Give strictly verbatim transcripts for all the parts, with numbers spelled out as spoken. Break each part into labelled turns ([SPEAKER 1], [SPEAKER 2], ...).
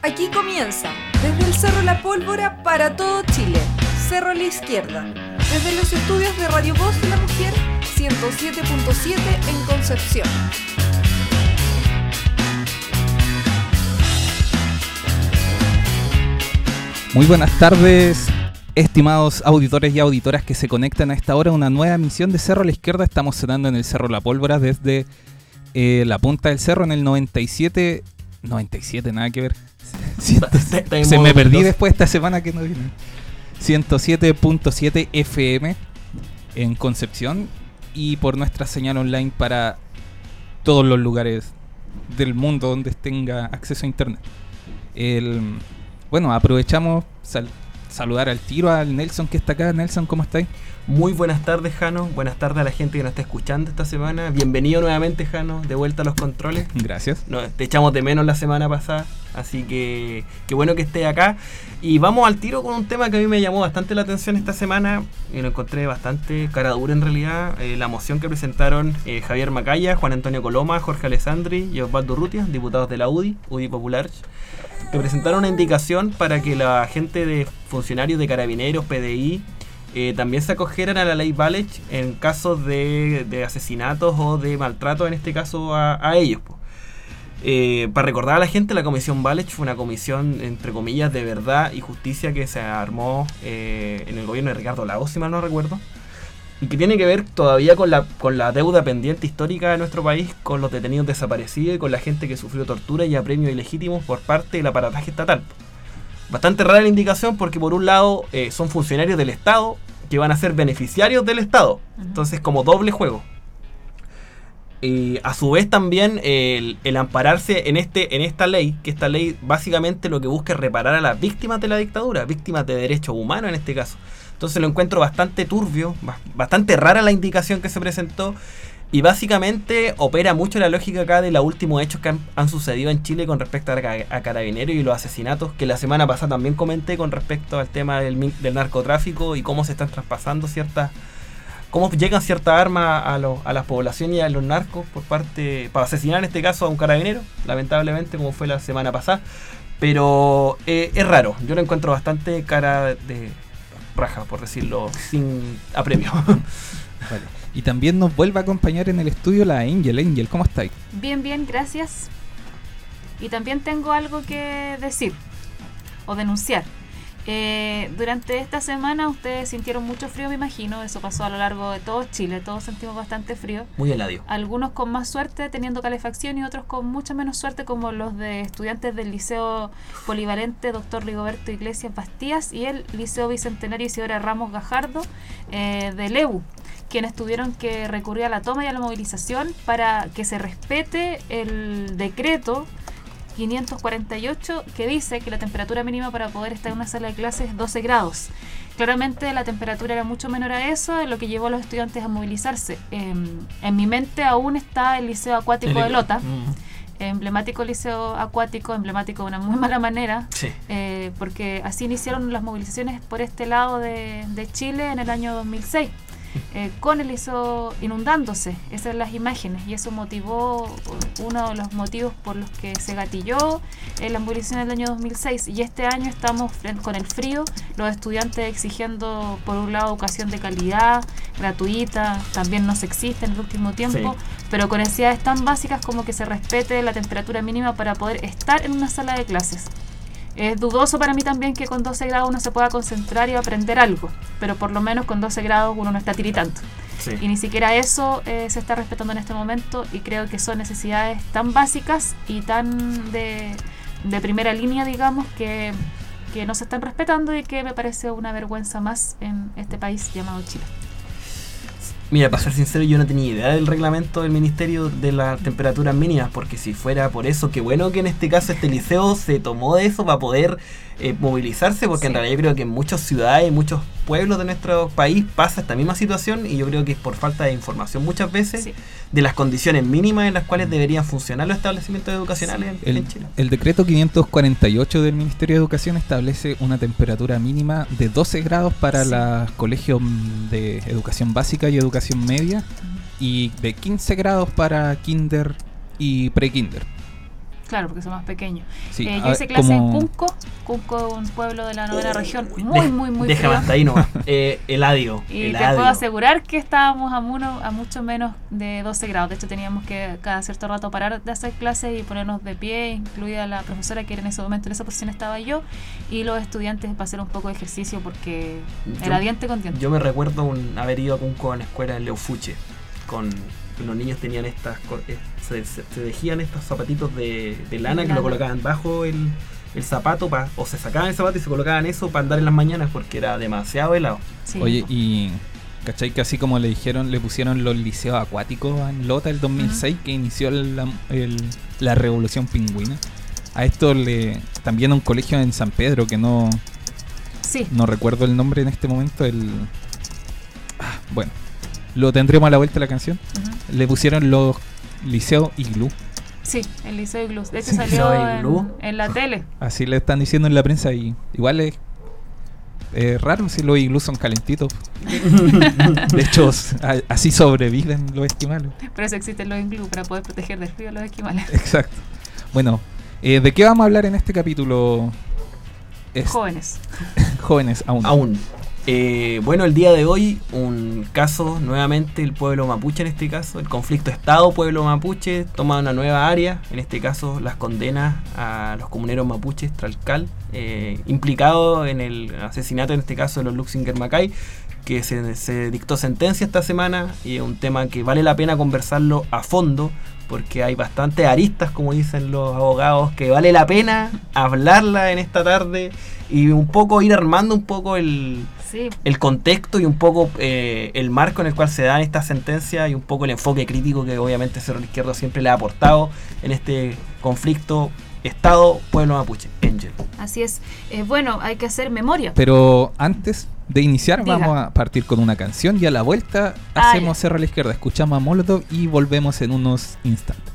[SPEAKER 1] Aquí comienza, desde el Cerro La Pólvora para todo Chile, Cerro a la Izquierda, desde los estudios de Radio Voz de la Mujer, ciento siete punto siete en Concepción.
[SPEAKER 2] Muy buenas tardes, estimados auditores y auditoras que se conectan a esta hora a una nueva emisión de Cerro a la Izquierda. Estamos cenando en el Cerro La Pólvora desde eh, la punta del cerro en el noventa y siete... noventa y siete, nada que ver. Ciento, se me perdí después esta semana que no vine. ciento siete punto siete F M en Concepción y por nuestra señal online para todos los lugares del mundo donde tenga acceso a internet. El, bueno, aprovechamos sal, saludar al tiro al Nelson que está acá. Nelson, ¿cómo estáis?
[SPEAKER 3] Muy buenas tardes, Jano. Buenas tardes a la gente que nos está escuchando esta semana. Bienvenido nuevamente, Jano, de vuelta a los controles.
[SPEAKER 2] Gracias.
[SPEAKER 3] No, te echamos de menos la semana pasada, así que qué bueno que estés acá. Y vamos al tiro con un tema que a mí me llamó bastante la atención esta semana y lo encontré bastante cara dura en realidad. Eh, la moción que presentaron eh, Javier Macaya, Juan Antonio Coloma, Jorge Alessandri y Osvaldo Urrutia, diputados de la U D I, U D I Popular, que presentaron una indicación para que la gente de funcionarios de Carabineros, P D I, Eh, también se acogieran a la ley Valech en casos de, de asesinatos o de maltrato, en este caso a, a ellos. Eh, para recordar a la gente, la comisión Valech fue una comisión, entre comillas, de verdad y justicia que se armó eh, en el gobierno de Ricardo Lagos, si mal no recuerdo, y que tiene que ver todavía con la, con la deuda pendiente histórica de nuestro país, con los detenidos desaparecidos y con la gente que sufrió tortura y apremios ilegítimos por parte del aparataje estatal. Bastante rara la indicación porque por un lado eh, son funcionarios del Estado que van a ser beneficiarios del Estado. Entonces como doble juego. Y a su vez también eh, el, el ampararse en este en esta ley, que esta ley básicamente lo que busca es reparar a las víctimas de la dictadura, víctimas de derechos humanos en este caso. Entonces lo encuentro bastante turbio, bastante rara la indicación que se presentó. Y básicamente opera mucho la lógica acá de los últimos hechos que han, han sucedido en Chile con respecto a, a Carabineros y los asesinatos, que la semana pasada también comenté con respecto al tema del, del narcotráfico y cómo se están traspasando ciertas, cómo llegan ciertas armas a, lo, a las poblaciones y a los narcos por parte, para asesinar en este caso a un carabinero, lamentablemente como fue la semana pasada. Pero eh, es raro, yo lo encuentro bastante cara de raja, por decirlo, sin apremio.
[SPEAKER 2] Vale. Y también nos vuelve a acompañar en el estudio la Angel. Angel, ¿cómo estáis?
[SPEAKER 4] Bien, bien, gracias. Y también tengo algo que decir o denunciar. Eh, durante esta semana ustedes sintieron mucho frío, me imagino. Eso pasó a lo largo de todo Chile. Todos sentimos bastante frío.
[SPEAKER 3] Muy heladio.
[SPEAKER 4] Algunos con más suerte teniendo calefacción y otros con mucha menos suerte, como los de estudiantes del Liceo Polivalente Doctor Rigoberto Iglesias Bastías y el Liceo Bicentenario Isidora Ramos Gajardo eh, de Lebu, quienes tuvieron que recurrir a la toma y a la movilización para que se respete el decreto quinientos cuarenta y ocho que dice que la temperatura mínima para poder estar en una sala de clases es doce grados. Claramente la temperatura era mucho menor a eso, lo que llevó a los estudiantes a movilizarse. Eh, en mi mente aún está el Liceo Acuático de Lota, mm. emblemático liceo acuático, emblemático de una muy mala manera,
[SPEAKER 3] sí.
[SPEAKER 4] eh, porque así iniciaron las movilizaciones por este lado de, de Chile en el año dos mil seis. Eh, con el liceo inundándose, esas son las imágenes, y eso motivó, uno de los motivos por los que se gatilló eh, la movilización del año dos mil seis, y este año estamos con el frío, los estudiantes exigiendo por un lado educación de calidad, gratuita, también no sexista en el último tiempo, sí. Pero con necesidades tan básicas como que se respete la temperatura mínima para poder estar en una sala de clases. Es dudoso para mí también que con doce grados uno se pueda concentrar y aprender algo, pero por lo menos con doce grados uno no está tiritando. Sí. Y ni siquiera eso eh, se está respetando en este momento, y creo que son necesidades tan básicas y tan de, de primera línea, digamos, que, que no se están respetando, y que me parece una vergüenza más en este país llamado Chile.
[SPEAKER 3] Mira, para ser sincero, yo no tenía idea del reglamento del Ministerio de las temperaturas mínimas, porque si fuera por eso, qué bueno que en este caso este liceo se tomó de eso para poder eh, movilizarse, porque sí. En realidad yo creo que en muchas ciudades, en muchos pueblos de nuestro país pasa esta misma situación, y yo creo que es por falta de información muchas veces, sí. De las condiciones mínimas en las cuales deberían funcionar los establecimientos educacionales sí. en,
[SPEAKER 2] el,
[SPEAKER 3] en Chile.
[SPEAKER 2] El decreto quinientos cuarenta y ocho del Ministerio de Educación establece una temperatura mínima de doce grados para sí. los colegios de educación básica y educación media, uh-huh. y de quince grados para kinder y pre-kinder.
[SPEAKER 4] Claro, porque son más pequeños.
[SPEAKER 2] Sí,
[SPEAKER 4] Eh,
[SPEAKER 2] a
[SPEAKER 4] yo
[SPEAKER 2] ver,
[SPEAKER 4] hice clase en
[SPEAKER 2] como-
[SPEAKER 4] Cunco. Cunco, un pueblo de la novena región, muy,
[SPEAKER 3] De-
[SPEAKER 4] muy, muy
[SPEAKER 3] Déjame
[SPEAKER 4] frío.
[SPEAKER 3] hasta ahí nomás. Eh, Eladio.
[SPEAKER 4] Y te
[SPEAKER 3] Eladio.
[SPEAKER 4] puedo asegurar que estábamos a, muno- a mucho menos de doce grados. De hecho, teníamos que cada cierto rato parar de hacer clases y ponernos de pie, incluida la profesora que era en ese momento, en esa posición estaba yo, y los estudiantes para hacer un poco de ejercicio porque
[SPEAKER 3] Yo-
[SPEAKER 4] era diente con diente.
[SPEAKER 3] Yo me recuerdo un, haber ido a Cunco en la escuela en Leufuche. Con los niños tenían estas. co- eh, Se, se, se tejían estos zapatitos de, de lana que
[SPEAKER 4] Lana.
[SPEAKER 3] lo colocaban bajo el, el zapato. Pa, o se sacaban el zapato y se colocaban eso para andar en las mañanas porque era demasiado helado.
[SPEAKER 4] Sí,
[SPEAKER 2] Oye,
[SPEAKER 4] po.
[SPEAKER 2] y ¿cachai? Que así como le dijeron, le pusieron los liceos acuáticos en Lota el dos mil seis,
[SPEAKER 4] Ujú.
[SPEAKER 2] que inició la, el- la revolución pingüina. A esto le también a un colegio en San Pedro, que no,
[SPEAKER 4] Sí,
[SPEAKER 2] no recuerdo el nombre en este momento. El ah, bueno, lo tendremos a la vuelta de la canción.
[SPEAKER 4] ujú.
[SPEAKER 2] Le pusieron los liceos Iglú.
[SPEAKER 4] Sí, el Liceo Iglú. De hecho,
[SPEAKER 2] Sí,
[SPEAKER 4] salió
[SPEAKER 3] Liceo Iglú.
[SPEAKER 4] en, en la tele.
[SPEAKER 2] Así le están diciendo en la prensa y igual es, es raro si los iglús son calentitos. De hecho, a- así sobreviven los esquimales.
[SPEAKER 4] Por eso existen los iglú, para poder proteger del frío a los esquimales.
[SPEAKER 2] Exacto. Bueno, eh, ¿de qué vamos a hablar en este capítulo? Es-
[SPEAKER 4] Jóvenes.
[SPEAKER 2] jóvenes aún.
[SPEAKER 3] Aún. Eh, bueno, el día de hoy, un caso, nuevamente el pueblo mapuche en este caso, el conflicto Estado-pueblo mapuche toma una nueva área, en este caso las condenas a los comuneros mapuches, Tralcal, eh, implicados en el asesinato, en este caso de los Luxinger Macay, que se, se dictó sentencia esta semana y es un tema que vale la pena conversarlo a fondo porque hay bastantes aristas, como dicen los abogados, que vale la pena hablarla en esta tarde y un poco ir armando un poco el,
[SPEAKER 4] Sí,
[SPEAKER 3] el contexto y un poco eh, el marco en el cual se dan estas sentencias y un poco el enfoque crítico que obviamente Cerro Izquierdo siempre le ha aportado en este conflicto Estado-Pueblo Mapuche. Angel.
[SPEAKER 4] así es. Eh, bueno, hay que hacer memoria.
[SPEAKER 2] Pero antes de iniciar,
[SPEAKER 4] Diga.
[SPEAKER 2] vamos a partir con una canción y a la vuelta
[SPEAKER 4] Ah,
[SPEAKER 2] hacemos
[SPEAKER 4] ya.
[SPEAKER 2] Cerro a la Izquierda, escuchamos a Molotov y volvemos en unos instantes.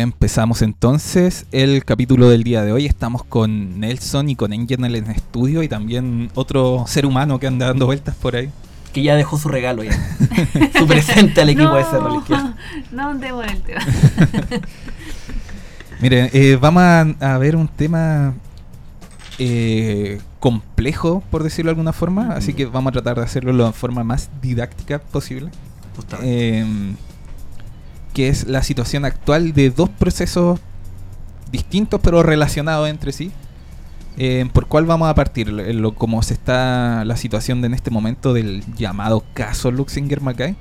[SPEAKER 2] Empezamos entonces el capítulo del día de hoy. Estamos con Nelson y con Angel en el estudio y también otro ser humano que anda dando vueltas por ahí.
[SPEAKER 3] Que ya dejó su regalo ya. Su presente al equipo
[SPEAKER 4] no,
[SPEAKER 3] de Cerro a la Izquierda.
[SPEAKER 4] No, de vuelta.
[SPEAKER 2] Mire, eh, vamos a, a ver un tema eh, complejo, por decirlo de alguna forma, mm. así que vamos a tratar de hacerlo de la forma más didáctica posible. Eh, que es la situación actual de dos procesos distintos pero relacionados entre sí. Eh, ¿Por cuál vamos a partir? Lo, ¿Cómo se está la situación de, en este momento del llamado caso Luxinger-Mackay?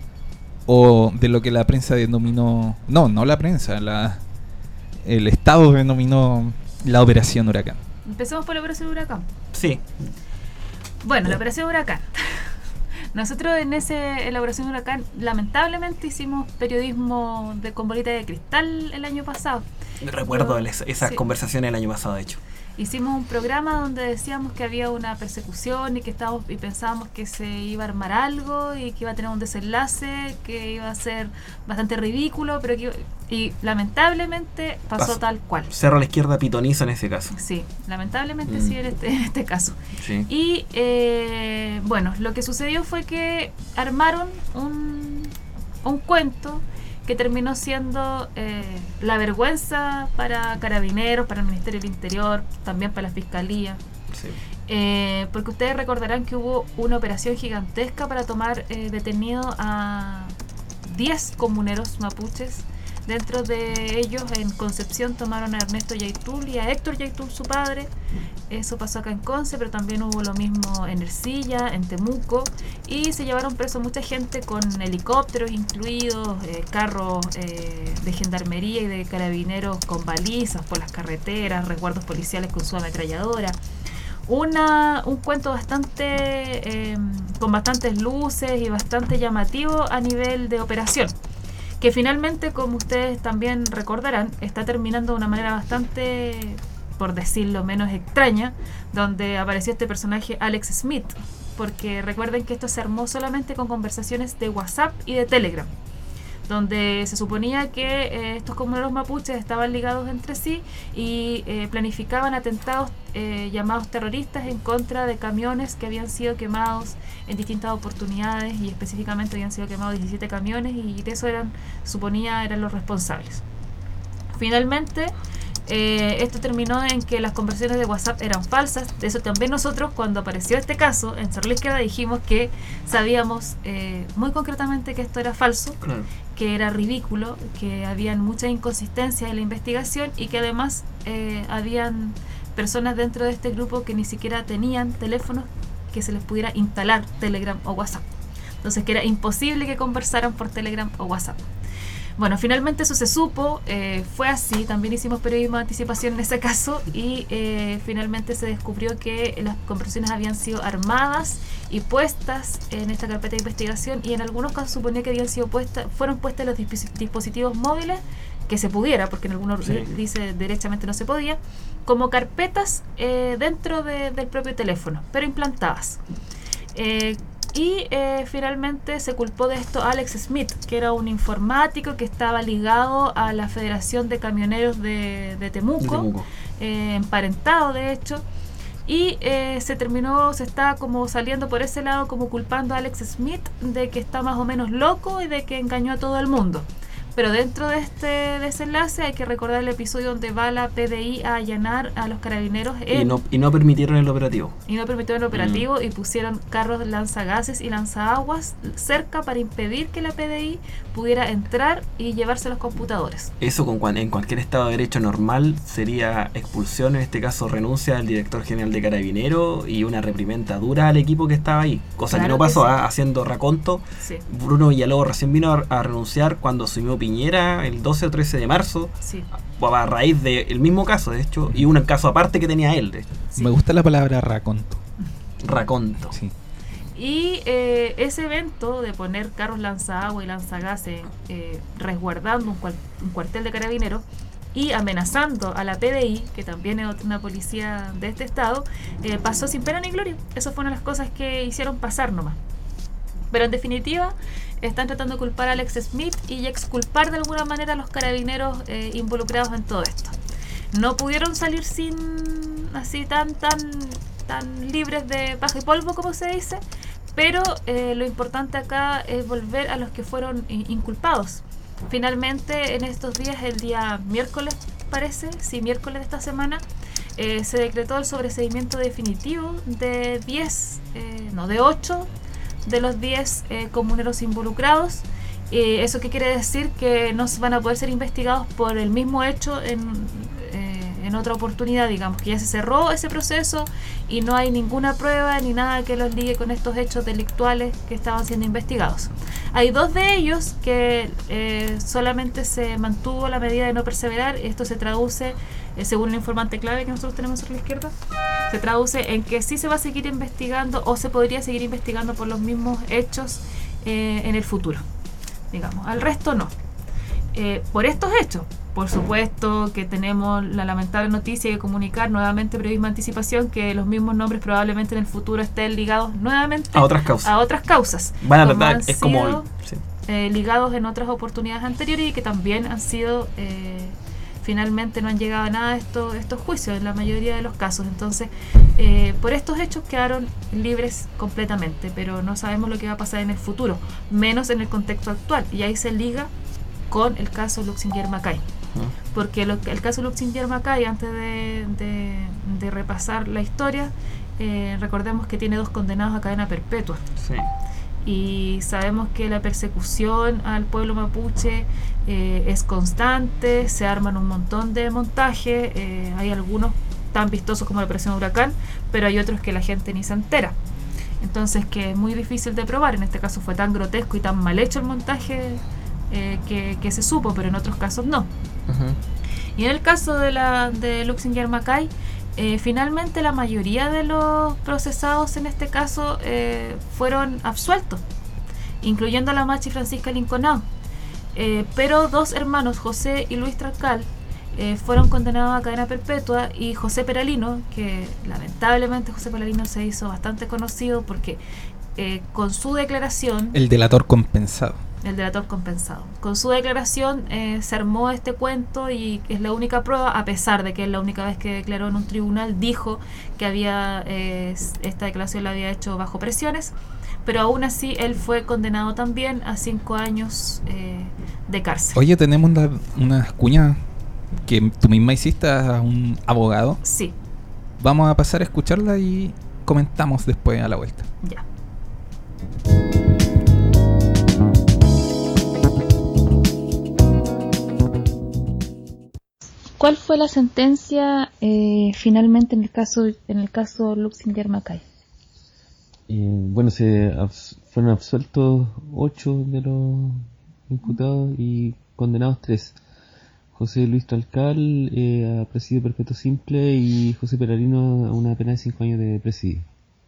[SPEAKER 2] ¿O de lo que la prensa denominó... No, no la prensa, la, el Estado denominó la Operación Huracán?
[SPEAKER 4] Empecemos por la Operación Huracán.
[SPEAKER 3] Sí.
[SPEAKER 4] Bueno, la Operación Huracán. Nosotros en ese en la Operación Huracán lamentablemente hicimos periodismo de con bolita de cristal el año pasado.
[SPEAKER 3] Recuerdo Pero, es, esas
[SPEAKER 4] sí.
[SPEAKER 3] conversaciones el año pasado, de hecho.
[SPEAKER 4] Hicimos un programa donde decíamos que había una persecución y que estábamos y pensábamos que se iba a armar algo y que iba a tener un desenlace que iba a ser bastante ridículo, pero que y lamentablemente pasó, pasó tal cual.
[SPEAKER 3] Cerro a la Izquierda pitonizo en ese caso.
[SPEAKER 4] Sí, lamentablemente mm. sí en este, en este caso.
[SPEAKER 3] Sí.
[SPEAKER 4] Y eh, bueno, lo que sucedió fue que armaron un, un cuento que terminó siendo eh, la vergüenza para Carabineros, para el Ministerio del Interior, también para la Fiscalía.
[SPEAKER 3] Sí.
[SPEAKER 4] Eh, porque ustedes recordarán que hubo una operación gigantesca para tomar eh, detenido a diez comuneros mapuches. Dentro de ellos, en Concepción, tomaron a Ernesto Yaitul y a Héctor Yaitul, su padre. Eso pasó acá en Conce, pero también hubo lo mismo en Ercilla, en Temuco. Y se llevaron preso mucha gente con helicópteros incluidos, eh, carros eh, de gendarmería y de carabineros con balizas por las carreteras, resguardos policiales con su ametralladora. Una, un cuento bastante eh, con bastantes luces y bastante llamativo a nivel de operación, que finalmente, como ustedes también recordarán, está terminando de una manera bastante, por decirlo menos, extraña, donde apareció este personaje Alex Smith, porque recuerden que esto se armó solamente con conversaciones de WhatsApp y de Telegram, donde se suponía que eh, estos comuneros mapuches estaban ligados entre sí y eh, planificaban atentados eh, llamados terroristas en contra de camiones que habían sido quemados en distintas oportunidades, y específicamente habían sido quemados diecisiete camiones, y de eso eran, suponía, eran los responsables. Finalmente, eh, esto terminó en que las conversaciones de WhatsApp eran falsas. De eso también nosotros, cuando apareció este caso en Cerro a la Izquierda, dijimos que sabíamos eh, muy concretamente que esto era falso, claro, que era ridículo, que habían muchas inconsistencias en la investigación y que además eh, habían personas dentro de este grupo que ni siquiera tenían teléfonos que se les pudiera instalar Telegram o WhatsApp. Entonces que era imposible que conversaran por Telegram o WhatsApp. Bueno, finalmente eso se supo, eh, fue así, también hicimos periodismo de anticipación en ese caso, y eh, finalmente se descubrió que las conversaciones habían sido armadas y puestas en esta carpeta de investigación, y en algunos casos suponía que habían sido puestas, fueron puestas los dispositivos móviles, que se pudiera, porque en algunos sí. dice derechamente no se podía, como carpetas eh, dentro de, del propio teléfono, pero implantadas. Eh, Y eh, finalmente se culpó de esto a Alex Smith, que era un informático que estaba ligado a la Federación de Camioneros de, de Temuco, de Temuco. Eh, emparentado de hecho, y eh, se terminó, se está como saliendo por ese lado, como culpando a Alex Smith de que está más o menos loco y de que engañó a todo el mundo. Pero dentro de este desenlace hay que recordar el episodio donde va la P D I a allanar a los carabineros en,
[SPEAKER 3] y, no, y no permitieron el operativo.
[SPEAKER 4] Y no permitieron el operativo mm. y pusieron carros lanzagases y lanzaguas cerca para impedir que la P D I pudiera entrar y llevarse los computadores.
[SPEAKER 3] Eso con, en cualquier Estado de Derecho normal sería expulsión, en este caso renuncia del director general de Carabineros y una reprimenda dura al equipo que estaba ahí. Cosa claro que no pasó, que sí. ¿eh? Haciendo raconto. Sí. Bruno Villalobos recién vino a, a renunciar cuando asumió Piñera el doce o trece de marzo, sí. a, a raíz del mismo caso, de hecho, y un caso aparte que tenía él. De hecho.
[SPEAKER 2] Sí. Me gusta la palabra raconto.
[SPEAKER 3] Raconto.
[SPEAKER 2] Sí.
[SPEAKER 4] Y eh, ese evento de poner carros lanzagua y lanzagases eh, resguardando un, cual, un cuartel de carabineros y amenazando a la P D I, que también es una policía de este estado, eh, pasó sin pena ni gloria. Eso fue una de las cosas que hicieron pasar nomás. Pero en definitiva, están tratando de culpar a Alex Smith y exculpar de alguna manera a los carabineros eh, involucrados en todo esto. No pudieron salir sin así tan tan tan libres de paja y polvo, como se dice, pero eh, lo importante acá es volver a los que fueron inculpados. Finalmente, en estos días, el día miércoles, parece, sí, miércoles de esta semana, eh, se decretó el sobreseimiento definitivo de diez, eh, no, de ocho de los diez eh, comuneros involucrados. Eh, ¿Eso qué quiere decir? Que no van a poder ser investigados por el mismo hecho en, eh, en otra oportunidad, digamos, que ya se cerró ese proceso y no hay ninguna prueba ni nada que los ligue con estos hechos delictuales que estaban siendo investigados. Hay dos de ellos que eh, solamente se mantuvo la medida de no perseverar. Esto se traduce, eh, según el informante clave que nosotros tenemos a la izquierda, se traduce en que sí se va a seguir investigando o se podría seguir investigando por los mismos hechos eh, en el futuro, digamos. Al resto no. Eh, por estos hechos, por supuesto que tenemos la lamentable noticia de comunicar nuevamente, periodismo de anticipación, que los mismos nombres probablemente en el futuro estén ligados nuevamente
[SPEAKER 3] a otras causas.
[SPEAKER 4] A otras causas.
[SPEAKER 3] Van a tratar, es como el, sí.
[SPEAKER 4] eh, ligados en otras oportunidades anteriores y que también han sido eh, finalmente no han llegado a nada estos, estos juicios en la mayoría de los casos. Entonces, eh, por estos hechos quedaron libres completamente, pero no sabemos lo que va a pasar en el futuro, menos en el contexto actual. Y ahí se liga con el caso Luxinger-Mackay. Porque lo, el caso Luxinger-Mackay, antes de, de, de repasar la historia, eh, recordemos que tiene dos condenados a cadena perpetua.
[SPEAKER 3] Sí.
[SPEAKER 4] Y sabemos que la persecución al pueblo mapuche eh, es constante, se arman un montón de montajes, eh, hay algunos tan vistosos como la Operación Huracán, pero hay otros que la gente ni se entera. Entonces, que es muy difícil de probar. En este caso fue tan grotesco y tan mal hecho el montaje eh, que, que se supo, pero en otros casos no. Uh-huh. Y en el caso de la de Luxinger-Mackay, eh, finalmente la mayoría de los procesados en este caso eh, fueron absueltos, incluyendo a la Machi Francisca Linconao. Eh, pero dos hermanos, José y Luis Trancal, eh, fueron condenados a cadena perpetua, y José Peralino, que lamentablemente José Peralino se hizo bastante conocido porque eh, con su declaración...
[SPEAKER 2] El delator compensado.
[SPEAKER 4] El delator compensado. Con su declaración eh, se armó este cuento y es la única prueba, a pesar de que es la única vez que declaró en un tribunal, dijo que había eh, esta declaración la había hecho bajo presiones, pero aún así él fue condenado también a cinco años eh, de cárcel.
[SPEAKER 2] Oye, tenemos una, unas cuñas que tú misma hiciste a un abogado.
[SPEAKER 4] Sí.
[SPEAKER 2] Vamos a pasar a escucharla y comentamos después a la vuelta.
[SPEAKER 4] Ya. ¿Cuál fue la sentencia eh, finalmente en el caso en el caso Luxinger-Mackay?
[SPEAKER 5] Eh, bueno, se abs- fueron absueltos ocho de los imputados y condenados tres. José Luis Trancal eh, a presidio perpetuo simple y José Peralino a una pena de cinco años de presidio.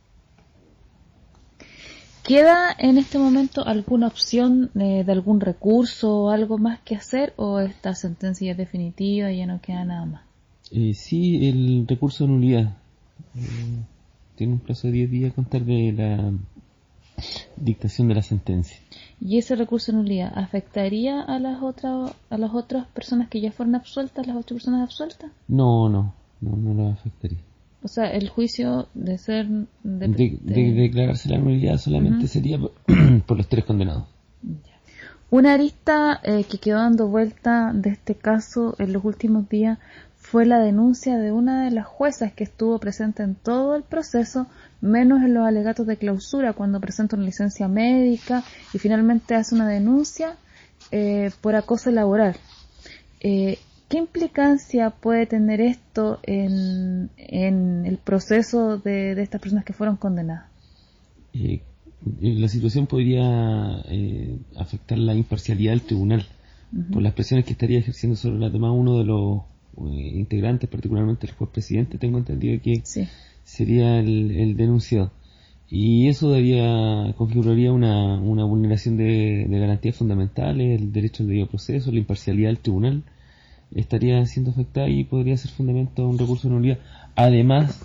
[SPEAKER 4] ¿Queda en este momento alguna opción eh, de algún recurso o algo más que hacer, o esta sentencia ya es definitiva y ya no queda nada más?
[SPEAKER 5] Eh, sí, el recurso de nulidad. Eh, tiene un plazo de diez días a contar de la dictación de la sentencia.
[SPEAKER 4] ¿Y ese recurso de nulidad afectaría a las otras a las otras personas que ya fueron absueltas, las ocho personas absueltas?
[SPEAKER 5] No, no, no, no lo afectaría.
[SPEAKER 4] O sea, el juicio de ser... De,
[SPEAKER 5] de, de, de declararse la nulidad solamente uh-huh. sería por, por los tres condenados.
[SPEAKER 4] Una arista eh, que quedó dando vuelta de este caso en los últimos días fue la denuncia de una de las juezas que estuvo presente en todo el proceso, menos en los alegatos de clausura, cuando presenta una licencia médica y finalmente hace una denuncia eh, por acoso laboral. Eh, ¿Qué implicancia puede tener esto en, en el proceso de, de estas personas que fueron condenadas?
[SPEAKER 5] Eh, la situación podría eh, afectar la imparcialidad del tribunal, uh-huh. por las presiones que estaría ejerciendo sobre la demás uno de los eh, integrantes, particularmente el juez presidente. Tengo entendido que
[SPEAKER 4] sí.
[SPEAKER 5] sería el, el denunciado. Y eso daría, configuraría una, una vulneración de, de garantías fundamentales, el derecho al debido proceso, la imparcialidad del tribunal estaría siendo afectada y podría ser fundamento a un recurso de nulidad, además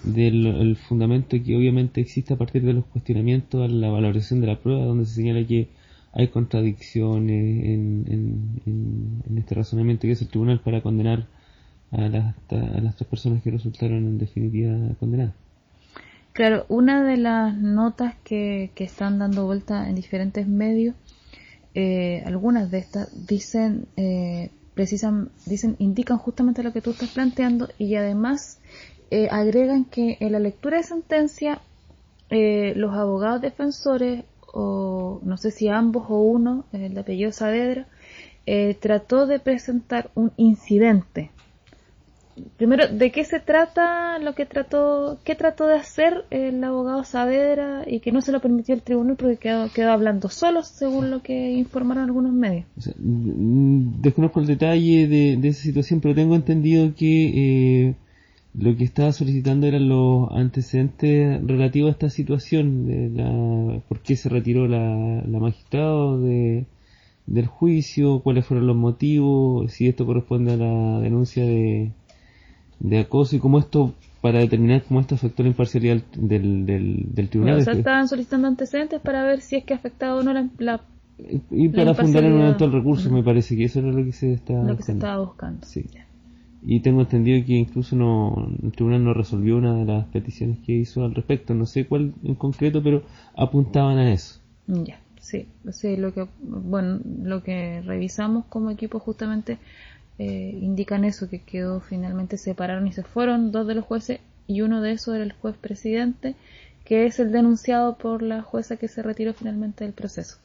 [SPEAKER 5] del el fundamento que obviamente existe a partir de los cuestionamientos a la valoración de la prueba, donde se señala que hay contradicciones en, en, en, en este razonamiento que es el tribunal para condenar a las, a las tres personas que resultaron en definitiva condenadas.
[SPEAKER 4] Claro, una de las notas que, que están dando vuelta en diferentes medios, eh, algunas de estas dicen, eh, precisan, dicen, indican justamente lo que tú estás planteando y además eh, agregan que en la lectura de sentencia eh, los abogados defensores, o no sé si ambos o uno, el de apellido Saavedra, eh, trató de presentar un incidente. Primero, ¿de qué se trata lo que trató, qué trató de hacer el abogado Saavedra y que no se lo permitió el tribunal porque quedó, quedó hablando solo, según lo que informaron algunos medios?
[SPEAKER 5] O sea, desconozco el detalle de, de esa situación, pero tengo entendido que eh, lo que estaba solicitando eran los antecedentes relativos a esta situación, de la, por qué se retiró la, la magistrado de, del juicio, cuáles fueron los motivos, si esto corresponde a la denuncia de, de acoso y cómo esto, para determinar cómo esto afectó la imparcialidad del, del, del tribunal.
[SPEAKER 4] O sea, estaban solicitando antecedentes para ver si es que afectaba o no la, la
[SPEAKER 5] y para fundar en un eventual recurso, me parece que eso era lo que se estaba
[SPEAKER 4] lo que
[SPEAKER 5] buscando.
[SPEAKER 4] se estaba buscando.
[SPEAKER 5] Sí. Y tengo entendido que incluso no el tribunal no resolvió una de las peticiones que hizo al respecto. No sé cuál en concreto, pero apuntaban a eso.
[SPEAKER 4] Ya, sí. sí lo que, bueno, lo que revisamos como equipo justamente eh, indican eso, que quedó finalmente separaron y se fueron dos de los jueces y uno de esos era el juez presidente, que es el denunciado por la jueza que se retiró finalmente del proceso.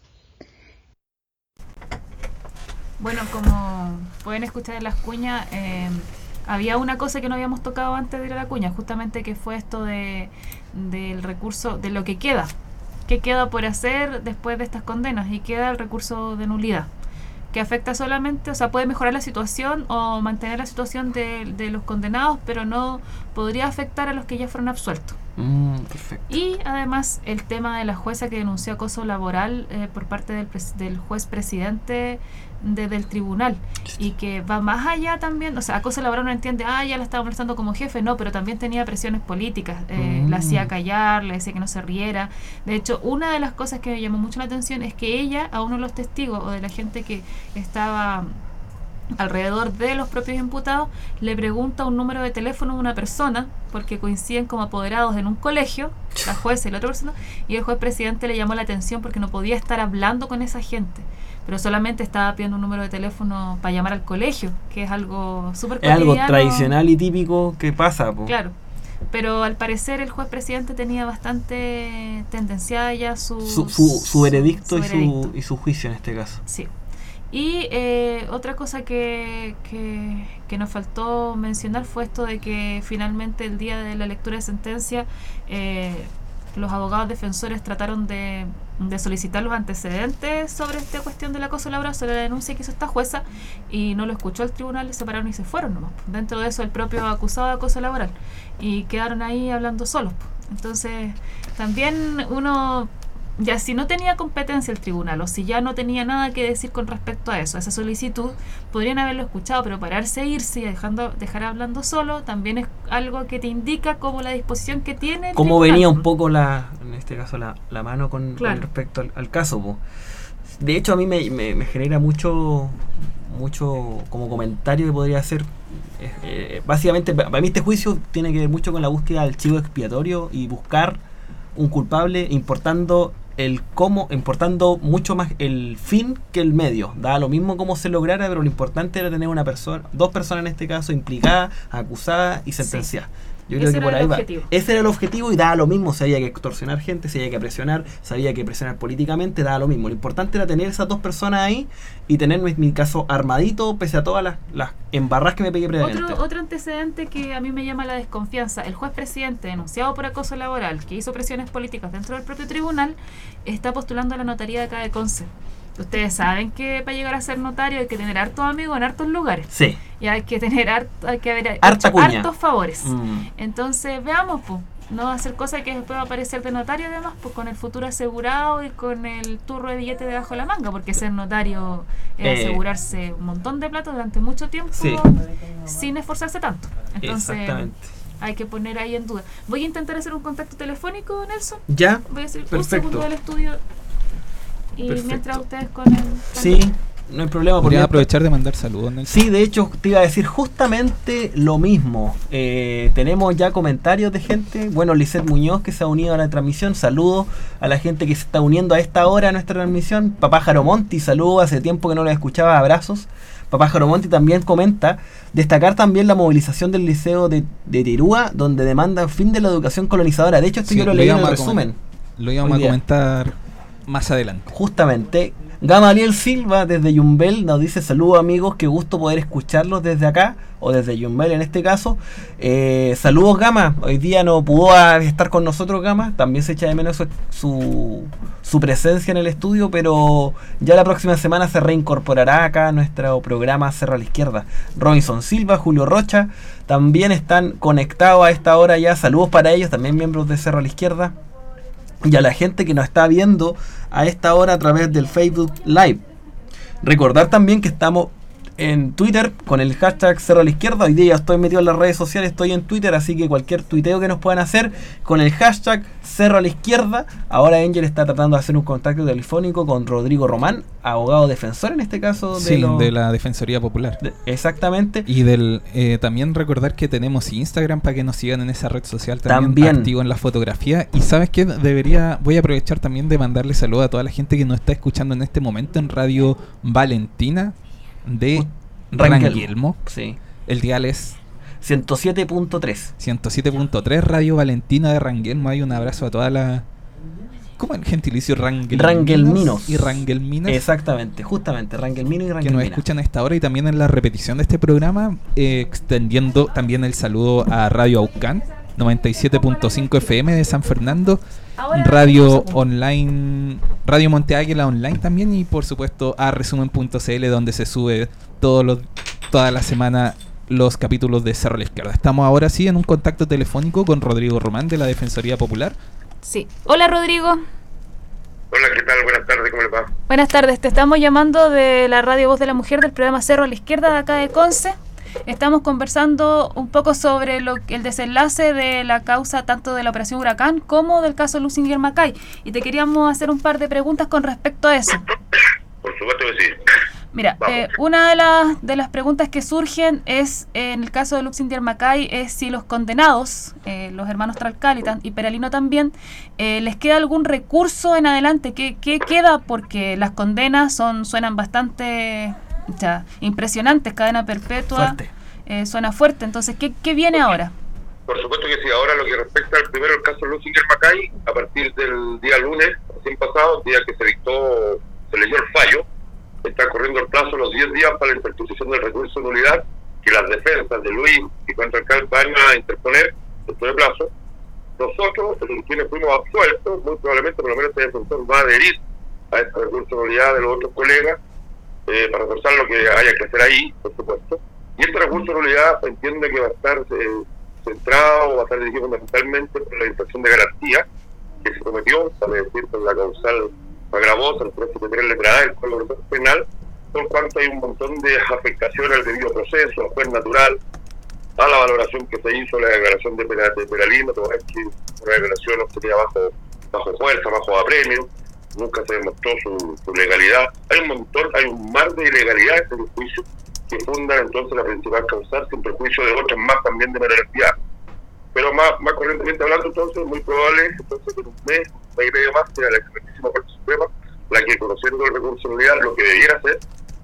[SPEAKER 4] Bueno, como pueden escuchar en las cuñas, eh, había una cosa que no habíamos tocado antes de ir a la cuña, justamente que fue esto de del recurso, de lo que queda, qué queda por hacer después de estas condenas, y queda el recurso de nulidad, que afecta solamente, o sea, puede mejorar la situación o mantener la situación de, de los condenados, pero no podría afectar a los que ya fueron absueltos.
[SPEAKER 3] Mm, perfecto.
[SPEAKER 4] Y además el tema de la jueza que denunció acoso laboral eh, por parte del, pres- del juez presidente desde el tribunal, y que va más allá también, o sea, acoso laboral no entiende, ah, ya la estaba molestando como jefe, no, pero también tenía presiones políticas, eh, mm. la hacía callar, le decía que no se riera. De hecho, una de las cosas que me llamó mucho la atención es que ella, a uno de los testigos o de la gente que estaba alrededor de los propios imputados, le pregunta un número de teléfono de una persona, porque coinciden como apoderados en un colegio, la jueza y la otra persona, y el juez presidente le llamó la atención porque no podía estar hablando con esa gente, pero solamente estaba pidiendo un número de teléfono para llamar al colegio, que es algo súper cotidiano.
[SPEAKER 3] Es algo tradicional y típico que pasa, po.
[SPEAKER 4] Claro, pero al parecer el juez presidente tenía bastante tendenciada ya su
[SPEAKER 3] su, su, su veredicto,
[SPEAKER 4] su, su veredicto.
[SPEAKER 3] Y, su, y su juicio en este caso.
[SPEAKER 4] Sí. Y eh, otra cosa que, que, que nos faltó mencionar fue esto de que finalmente el día de la lectura de sentencia eh, los abogados defensores trataron de, de solicitar los antecedentes sobre esta cuestión del acoso laboral, sobre la denuncia que hizo esta jueza, y no lo escuchó el tribunal, se separaron y se fueron nomás. Dentro de eso el propio acusado de acoso laboral, y quedaron ahí hablando solos. Entonces también uno, ya si no tenía competencia el tribunal o si ya no tenía nada que decir con respecto a eso, a esa solicitud, podrían haberlo escuchado, pero pararse e irse y dejando, dejar hablando solo también es algo que te indica como la disposición que tiene el
[SPEAKER 3] cómo
[SPEAKER 4] tribunal.
[SPEAKER 3] Venía un poco la, en este caso la, la mano con,
[SPEAKER 4] claro.
[SPEAKER 3] con respecto al, al caso, po. De hecho a mí me, me, me genera mucho mucho como comentario que podría hacer eh, eh, básicamente para mí este juicio tiene que ver mucho con la búsqueda del chivo expiatorio y buscar un culpable, importando el cómo, importando mucho más el fin que el medio. Da lo mismo cómo se lograra, pero lo importante era tener una persona, dos personas en este caso, implicadas, acusadas y sentenciadas. Sí. Yo creo
[SPEAKER 4] Ese
[SPEAKER 3] que por
[SPEAKER 4] era
[SPEAKER 3] ahí
[SPEAKER 4] el
[SPEAKER 3] va.
[SPEAKER 4] objetivo.
[SPEAKER 3] Ese era el objetivo y daba lo mismo. Si había que extorsionar gente, si había que presionar, si había que presionar políticamente, daba lo mismo. Lo importante era tener esas dos personas ahí y tener mi, mi caso armadito, pese a todas las, las embarras que me pegué previamente.
[SPEAKER 4] Otro, otro antecedente que a mí me llama la desconfianza: el juez presidente denunciado por acoso laboral, que hizo presiones políticas dentro del propio tribunal, está postulando a la notaría de acá de Conce. Ustedes saben que para llegar a ser notario hay que tener hartos amigos en hartos lugares.
[SPEAKER 3] Sí.
[SPEAKER 4] Y hay que tener harto, hay que haber
[SPEAKER 3] Harta
[SPEAKER 4] hecho
[SPEAKER 3] cuña.
[SPEAKER 4] hartos favores.
[SPEAKER 3] Mm.
[SPEAKER 4] Entonces, veamos, pues, no va a hacer cosas que después va a aparecer de notario, además, pues con el futuro asegurado y con el turro de billete debajo de la manga, porque ser notario es
[SPEAKER 3] Eh.
[SPEAKER 4] asegurarse un montón de plata durante mucho tiempo,
[SPEAKER 3] Sí.
[SPEAKER 4] sin esforzarse tanto. Entonces,
[SPEAKER 3] Exactamente.
[SPEAKER 4] hay que poner ahí en duda. Voy a intentar hacer un contacto telefónico, Nelson.
[SPEAKER 3] Ya,
[SPEAKER 4] Voy a decir un
[SPEAKER 3] perfecto.
[SPEAKER 4] segundo del estudio. Y
[SPEAKER 3] Perfecto.
[SPEAKER 4] mientras ustedes con el...
[SPEAKER 3] Sí, no hay problema.
[SPEAKER 2] Podría
[SPEAKER 3] porque-
[SPEAKER 2] aprovechar de mandar saludos, Nelson.
[SPEAKER 3] Sí, de hecho te iba a decir justamente lo mismo. Eh, tenemos ya comentarios de gente. Bueno, Lisette Muñoz, que se ha unido a la transmisión. Saludos a la gente que se está uniendo a esta hora a nuestra transmisión. Papá Jaromonti, saludos. Hace tiempo que no lo escuchaba. Abrazos. Papá Jaromonti también comenta destacar también la movilización del liceo de, de Tirúa, donde demandan fin de la educación colonizadora. De hecho, esto
[SPEAKER 2] Sí,
[SPEAKER 3] yo lo
[SPEAKER 2] lo
[SPEAKER 3] leí en el
[SPEAKER 2] íbamos a
[SPEAKER 3] resumen.
[SPEAKER 2] Lo íbamos
[SPEAKER 3] Hoy
[SPEAKER 2] a
[SPEAKER 3] día.
[SPEAKER 2] comentar más adelante.
[SPEAKER 3] Justamente, Gamaliel Silva desde Yumbel nos dice: saludos amigos, qué gusto poder escucharlos desde acá, o desde Yumbel en este caso. Eh, saludos Gama, hoy día no pudo estar con nosotros Gama, también se echa de menos su, su, su presencia en el estudio, pero ya la próxima semana se reincorporará acá a nuestro programa Cerro a la Izquierda. Robinson Silva, Julio Rocha, también están conectados a esta hora ya, saludos para ellos, también miembros de Cerro a la Izquierda. Y a la gente que nos está viendo a esta hora a través del Facebook Live. Recordar también que estamos en Twitter con el hashtag Cerro a la Izquierda. Hoy día ya estoy metido en las redes sociales, estoy en Twitter, así que cualquier tuiteo que nos puedan hacer con el hashtag Cerro a la Izquierda. Ahora Angel está tratando de hacer un contacto telefónico con Rodrigo Román, abogado defensor en este caso. De
[SPEAKER 2] Sí,
[SPEAKER 3] lo-
[SPEAKER 2] de la Defensoría Popular.
[SPEAKER 3] de- exactamente.
[SPEAKER 2] Y del eh, también recordar que tenemos Instagram para que nos sigan en esa red social también,
[SPEAKER 3] También.
[SPEAKER 2] activo en la fotografía. Y sabes qué, debería, voy a aprovechar también de mandarle saludos a toda la gente que nos está escuchando en este momento en Radio Valentina de
[SPEAKER 3] Rangelmo.
[SPEAKER 2] Rangelmo.
[SPEAKER 3] Sí.
[SPEAKER 2] El dial es
[SPEAKER 3] ciento siete punto tres.
[SPEAKER 2] ciento siete punto tres, Radio Valentina de Rangelmo. Hay un abrazo a toda la... ¿Cómo el gentilicio Rangelminos?
[SPEAKER 3] Rangelminos.
[SPEAKER 2] Y Rangelminas.
[SPEAKER 3] Exactamente, justamente, Rangelmino y
[SPEAKER 2] Que nos
[SPEAKER 3] Rangelmina.
[SPEAKER 2] escuchan a esta hora y también en la repetición de este programa, eh, extendiendo también el saludo a Radio Aucán, noventa y siete punto cinco F M de San Fernando,
[SPEAKER 4] Ahora,
[SPEAKER 2] Radio Online, Radio Monte Águila Online también, y por supuesto a resumen punto c l, donde se sube todos los, toda la semana los capítulos de Cerro a la Izquierda. Estamos ahora sí en un contacto telefónico con Rodrigo Román de la Defensoría Popular.
[SPEAKER 4] Sí. Hola Rodrigo.
[SPEAKER 6] Hola, ¿qué tal? Buenas tardes, ¿cómo le va?
[SPEAKER 4] Buenas tardes, te estamos llamando de la Radio Voz de la Mujer del programa Cerro a la Izquierda de acá de Conce. Estamos conversando un poco sobre lo, el desenlace de la causa tanto de la Operación Huracán como del caso Luisinger Macay. Y te queríamos hacer un par de preguntas con respecto a eso.
[SPEAKER 6] Por supuesto que sí.
[SPEAKER 4] Mira, eh, una de las, de las preguntas que surgen es, eh, en el caso de Luisinger Macay, es si los condenados, eh, los hermanos Tralcal y, tan, y Peralino también, eh, les queda algún recurso en adelante. ¿Qué, qué queda? Porque las condenas son suenan bastante o sea, impresionantes, cadena perpetua,
[SPEAKER 3] Fuerte.
[SPEAKER 4] eh, suena fuerte. Entonces, ¿qué, qué viene ahora?
[SPEAKER 6] Por supuesto que sí. Ahora lo que respecta al primero, el caso Luisinger Macay, a partir del día lunes, recién pasado, día que se dictó, se leyó el fallo, está corriendo el plazo los diez días para la interposición del recurso de nulidad que las defensas de Luis y Juan Tralcal van a interponer dentro de plazo. Nosotros, quienes fuimos absueltos, muy probablemente por lo menos este defensor va a adherir a este recurso de nulidad de los otros colegas eh, para reforzar lo que haya que hacer ahí, por supuesto. Y este recurso de nulidad entiende que va a estar eh, centrado, va a estar dirigido fundamentalmente por la infracción de garantía que se cometió, vale decir, por la causal agravosa, el trescientos setenta y tres letra A del Código Procesal Penal, por cuanto hay un montón de afectaciones al debido proceso, al juez natural, a la valoración que se hizo, la declaración de, Pera, de Peralino, toda vez que una declaración no sería bajo, bajo fuerza, bajo apremio, nunca se demostró su, su legalidad. Hay un montón, hay un mar de ilegalidades en el juicio que fundan entonces la principal causal, sin perjuicio de otras más también de menor entidad. Pero más, más corrientemente hablando, entonces, muy probable entonces que en un mes, un mes y medio más, sea la excelentísima Corte Suprema la que, conociendo el recurso de nulidad, lo que debiera hacer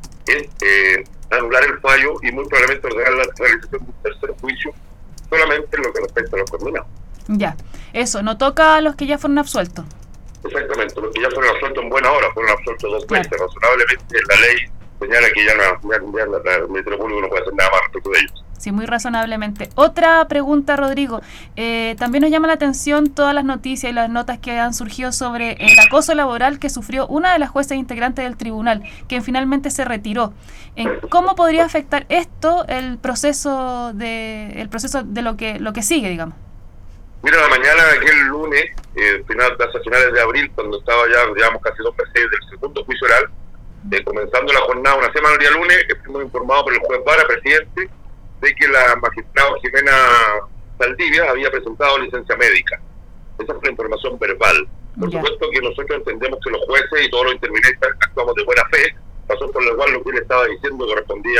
[SPEAKER 6] es eh, anular el fallo y muy probablemente ordenar la realización de un tercer juicio solamente en lo que respecta a los condenados.
[SPEAKER 4] Ya, eso, no toca a los que ya fueron absueltos.
[SPEAKER 6] Exactamente, los que ya fueron absueltos en buena hora, fueron absueltos dos
[SPEAKER 4] Claro.
[SPEAKER 6] veces. Razonablemente la ley señala que ya, no, ya, ya la, la, el Ministerio Público no puede hacer nada más respecto de ellos.
[SPEAKER 4] Sí, muy razonablemente. Otra pregunta, Rodrigo. Eh, también nos llama la atención todas las noticias y las notas que han surgido sobre el acoso laboral que sufrió una de las jueces integrantes del tribunal, que finalmente se retiró. ¿En ¿Cómo podría afectar esto el proceso de el proceso de lo que lo que sigue, digamos?
[SPEAKER 6] Mira, la mañana de aquel lunes, eh, final, hasta finales de abril, cuando estaba ya, digamos, casi dos meses del segundo juicio oral, eh, comenzando la jornada una semana el día lunes, fuimos informados por el juez Vara, presidente, de que la magistrada Jimena Saldivia había presentado licencia médica. Esa fue la información verbal. Por
[SPEAKER 4] Ya.
[SPEAKER 6] supuesto que nosotros entendemos que los jueces y todos los intervinientes actuamos de buena fe, razón por la cual lo que él estaba diciendo correspondía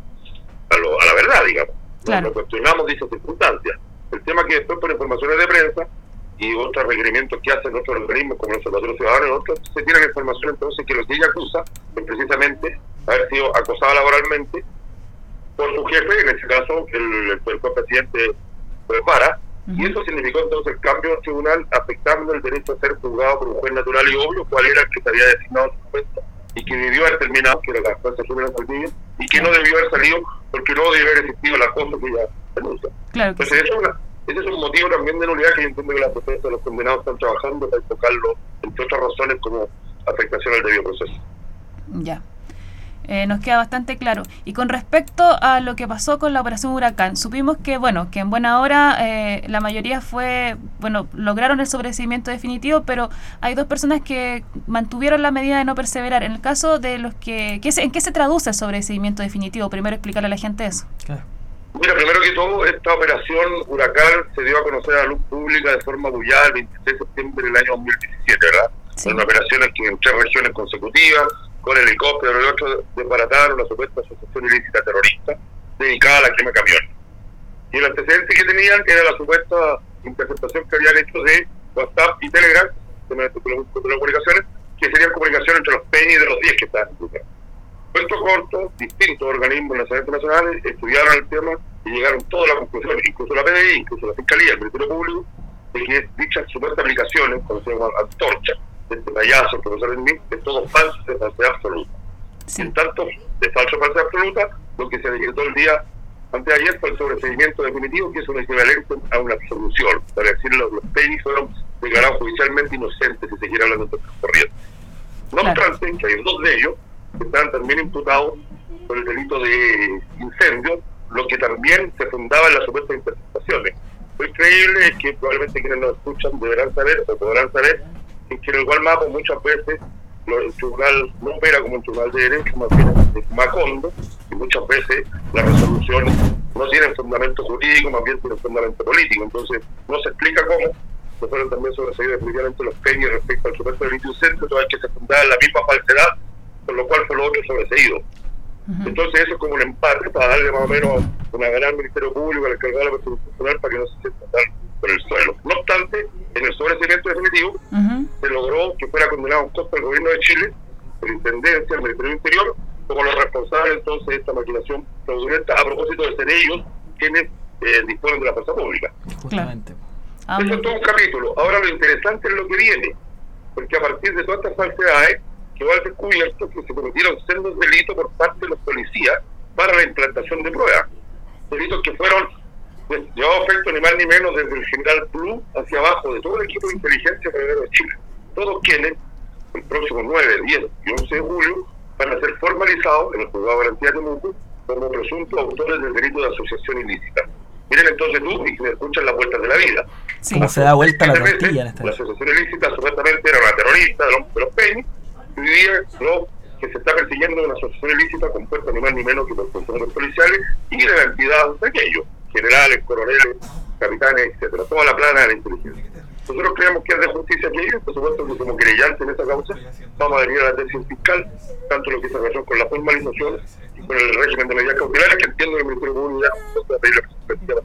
[SPEAKER 6] a, lo, a la verdad, digamos.
[SPEAKER 4] Claro.
[SPEAKER 6] No cuestionamos dichas circunstancias. El tema que después por informaciones de prensa y otros requerimientos que hacen otros organismos como el Observatorio Ciudadano y otros, se tiene la información entonces que lo que ella acusa es precisamente haber sido acosada laboralmente por su jefe, en este caso el, el, el presidente Prepara, uh-huh. y eso significó entonces el cambio del tribunal afectando el derecho a ser juzgado por un juez natural y obvio, cuál era el que se había designado en su momento y que debió haber terminado, que era la jueza Súmena Saldivia, y que no debió haber salido porque no debió haber existido el acoso que ella denuncia.
[SPEAKER 4] Claro que
[SPEAKER 6] Entonces
[SPEAKER 4] sí.
[SPEAKER 6] eso es una, ese es un motivo también de nulidad que yo entiendo que las defensas de los condenados están trabajando para enfocarlo, entre otras razones, como afectación al debido proceso.
[SPEAKER 4] Ya. Eh, nos queda bastante claro. Y con respecto a lo que pasó con la operación Huracán, supimos que, bueno, que en buena hora eh, la mayoría fue, bueno, lograron el sobreseimiento definitivo, pero hay dos personas que mantuvieron la medida de no perseverar. En el caso de los que, ¿qué se, ¿en qué se traduce el sobreseimiento definitivo? Primero explicarle a la gente eso.
[SPEAKER 3] Claro.
[SPEAKER 6] Mira, primero que todo, esta operación Huracán se dio a conocer a la luz pública de forma bullada el veintiséis de septiembre del año dos mil diecisiete, ¿verdad?
[SPEAKER 4] Sí.
[SPEAKER 6] En una operación en que en tres regiones consecutivas, con helicóptero y otro, desbarataron una supuesta asociación ilícita terrorista dedicada a la quema de camiones. Y el antecedente que tenían era la supuesta interceptación que habían hecho de WhatsApp y Telegram, de las comunicaciones, que serían comunicaciones entre los P E N y de los diez que estaban implicados. Cuento corto, distintos organismos nacionales e internacionales estudiaron el tema y llegaron todas las conclusiones, incluso la P D I, incluso la Fiscalía, el Ministerio Público, de que dichas supuestas aplicaciones, como se llama antorcha, de este payaso, el profesor Enmí, es todo falso, de falsedad absoluta.
[SPEAKER 4] Sí.
[SPEAKER 6] En tanto, de falso falsedad absoluta, lo que se decretó el día antes de ayer fue el sobreseimiento definitivo, que es un equivalente a una absolución. Para decirlo, los P E N I fueron declarados judicialmente inocentes, si se quiere hablar de otras corrientes. No
[SPEAKER 4] Claro.
[SPEAKER 6] obstante, que hay dos de ellos que están también imputados por el delito de incendio, lo que también se fundaba en las supuestas interceptaciones. Lo increíble es que probablemente quienes nos escuchan deberán saber o podrán saber que en el igual mapa muchas veces lo, el tribunal no opera como un tribunal de derecho, más bien es macondo, y muchas veces las resoluciones no tienen fundamento jurídico, más bien tienen fundamento político. Entonces no se explica cómo se fueron también sobreseídos definitivamente los P E N I respecto al supuesto delito de incendio, todas que se fundaba en la misma falsedad, por lo cual fue lo otro sobreseído.
[SPEAKER 4] Uh-huh.
[SPEAKER 6] Entonces eso es como un empate para darle más o menos una gana al Ministerio Público, al encargado de la persecución penal, para que no se sienta tan por el suelo. No obstante, en el sobreseimiento definitivo
[SPEAKER 4] Uh-huh.
[SPEAKER 6] se logró que fuera condenado un costo del gobierno de Chile, por Intendencia, el Ministerio del Interior, como los responsables entonces de esta maquinación fraudulenta, a propósito de ser ellos quienes eh, disponen de la fuerza pública.
[SPEAKER 3] Justamente.
[SPEAKER 4] Ah,
[SPEAKER 6] Eso es todo un capítulo. Ahora lo interesante es lo que viene, porque a partir de todas estas falsedades quedó al descubierto que se cometieron sendos delitos por parte de los policías para la implantación de pruebas. Delitos que fueron llevados a efecto ni más ni menos desde el general Blue hacia abajo de todo el equipo de inteligencia federal de Chile. Todos quienes, el próximo nueve, diez y once de julio, van a ser formalizados en el Juzgado de Garantía de Temuco como presuntos autores del delito de asociación ilícita. Miren entonces tú, y que me escuchan las vueltas de la vida.
[SPEAKER 4] sí.
[SPEAKER 3] ¿Cómo se da vuelta la
[SPEAKER 6] Siete veces,
[SPEAKER 3] tortilla en esta
[SPEAKER 6] La asociación ilícita supuestamente era una terrorista de los, de los P E N I, y hoy día lo que se está persiguiendo una asociación ilícita compuesta ni más ni menos que por funcionarios policiales y de la entidad de aquellos, generales, coroneles, capitanes, etcétera, toda la plana de la inteligencia. Nosotros creemos que es de justicia aquello, por supuesto que como querellantes en esta causa vamos a venir a la atención fiscal, tanto lo que se relaciona con la formalización y con el régimen de medidas cautelares, que entiendo que el Ministerio Público ya va a pedir la perspectiva.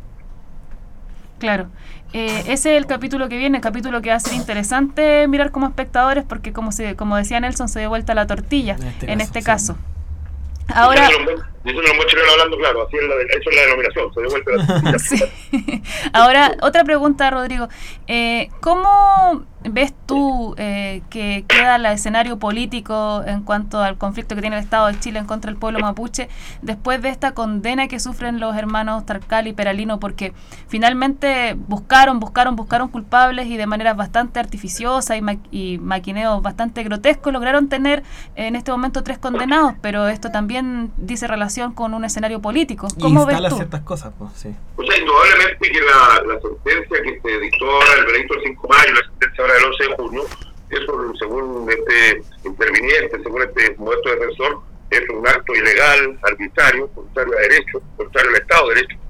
[SPEAKER 4] Claro. Eh, ese es el capítulo que viene, el capítulo que va a ser interesante mirar como espectadores, porque como se, como decía Nelson, se dio vuelta la tortilla
[SPEAKER 3] En este
[SPEAKER 4] en
[SPEAKER 3] caso,
[SPEAKER 4] este
[SPEAKER 3] sí.
[SPEAKER 4] caso. Ahora,
[SPEAKER 6] Eso es los mochileros hablando claro, así es la, eso es la denominación, se dio vuelta la tortilla.
[SPEAKER 4] sí. Ahora, otra pregunta, Rodrigo. Eh, ¿Cómo ves tú eh, que queda el escenario político en cuanto al conflicto que tiene el Estado de Chile en contra del pueblo mapuche después de esta condena que sufren los hermanos Tarcal y Peralino? Porque finalmente buscaron, buscaron, buscaron culpables y de manera bastante artificiosa y, ma y maquineos bastante grotescos lograron tener en este momento tres condenados, pero esto también dice relación con un escenario político. ¿Cómo ves
[SPEAKER 3] Instala
[SPEAKER 4] tú?
[SPEAKER 3] ciertas cosas, pues, sí.
[SPEAKER 6] O sea, indudablemente que la, la sentencia que se dictó ahora el veredicto del cinco de mayo, la sentencia ahora del once de junio, eso según este interviniente, según este modesto defensor, es un acto ilegal, arbitrario, contrario a derecho, contrario al Estado de Derecho.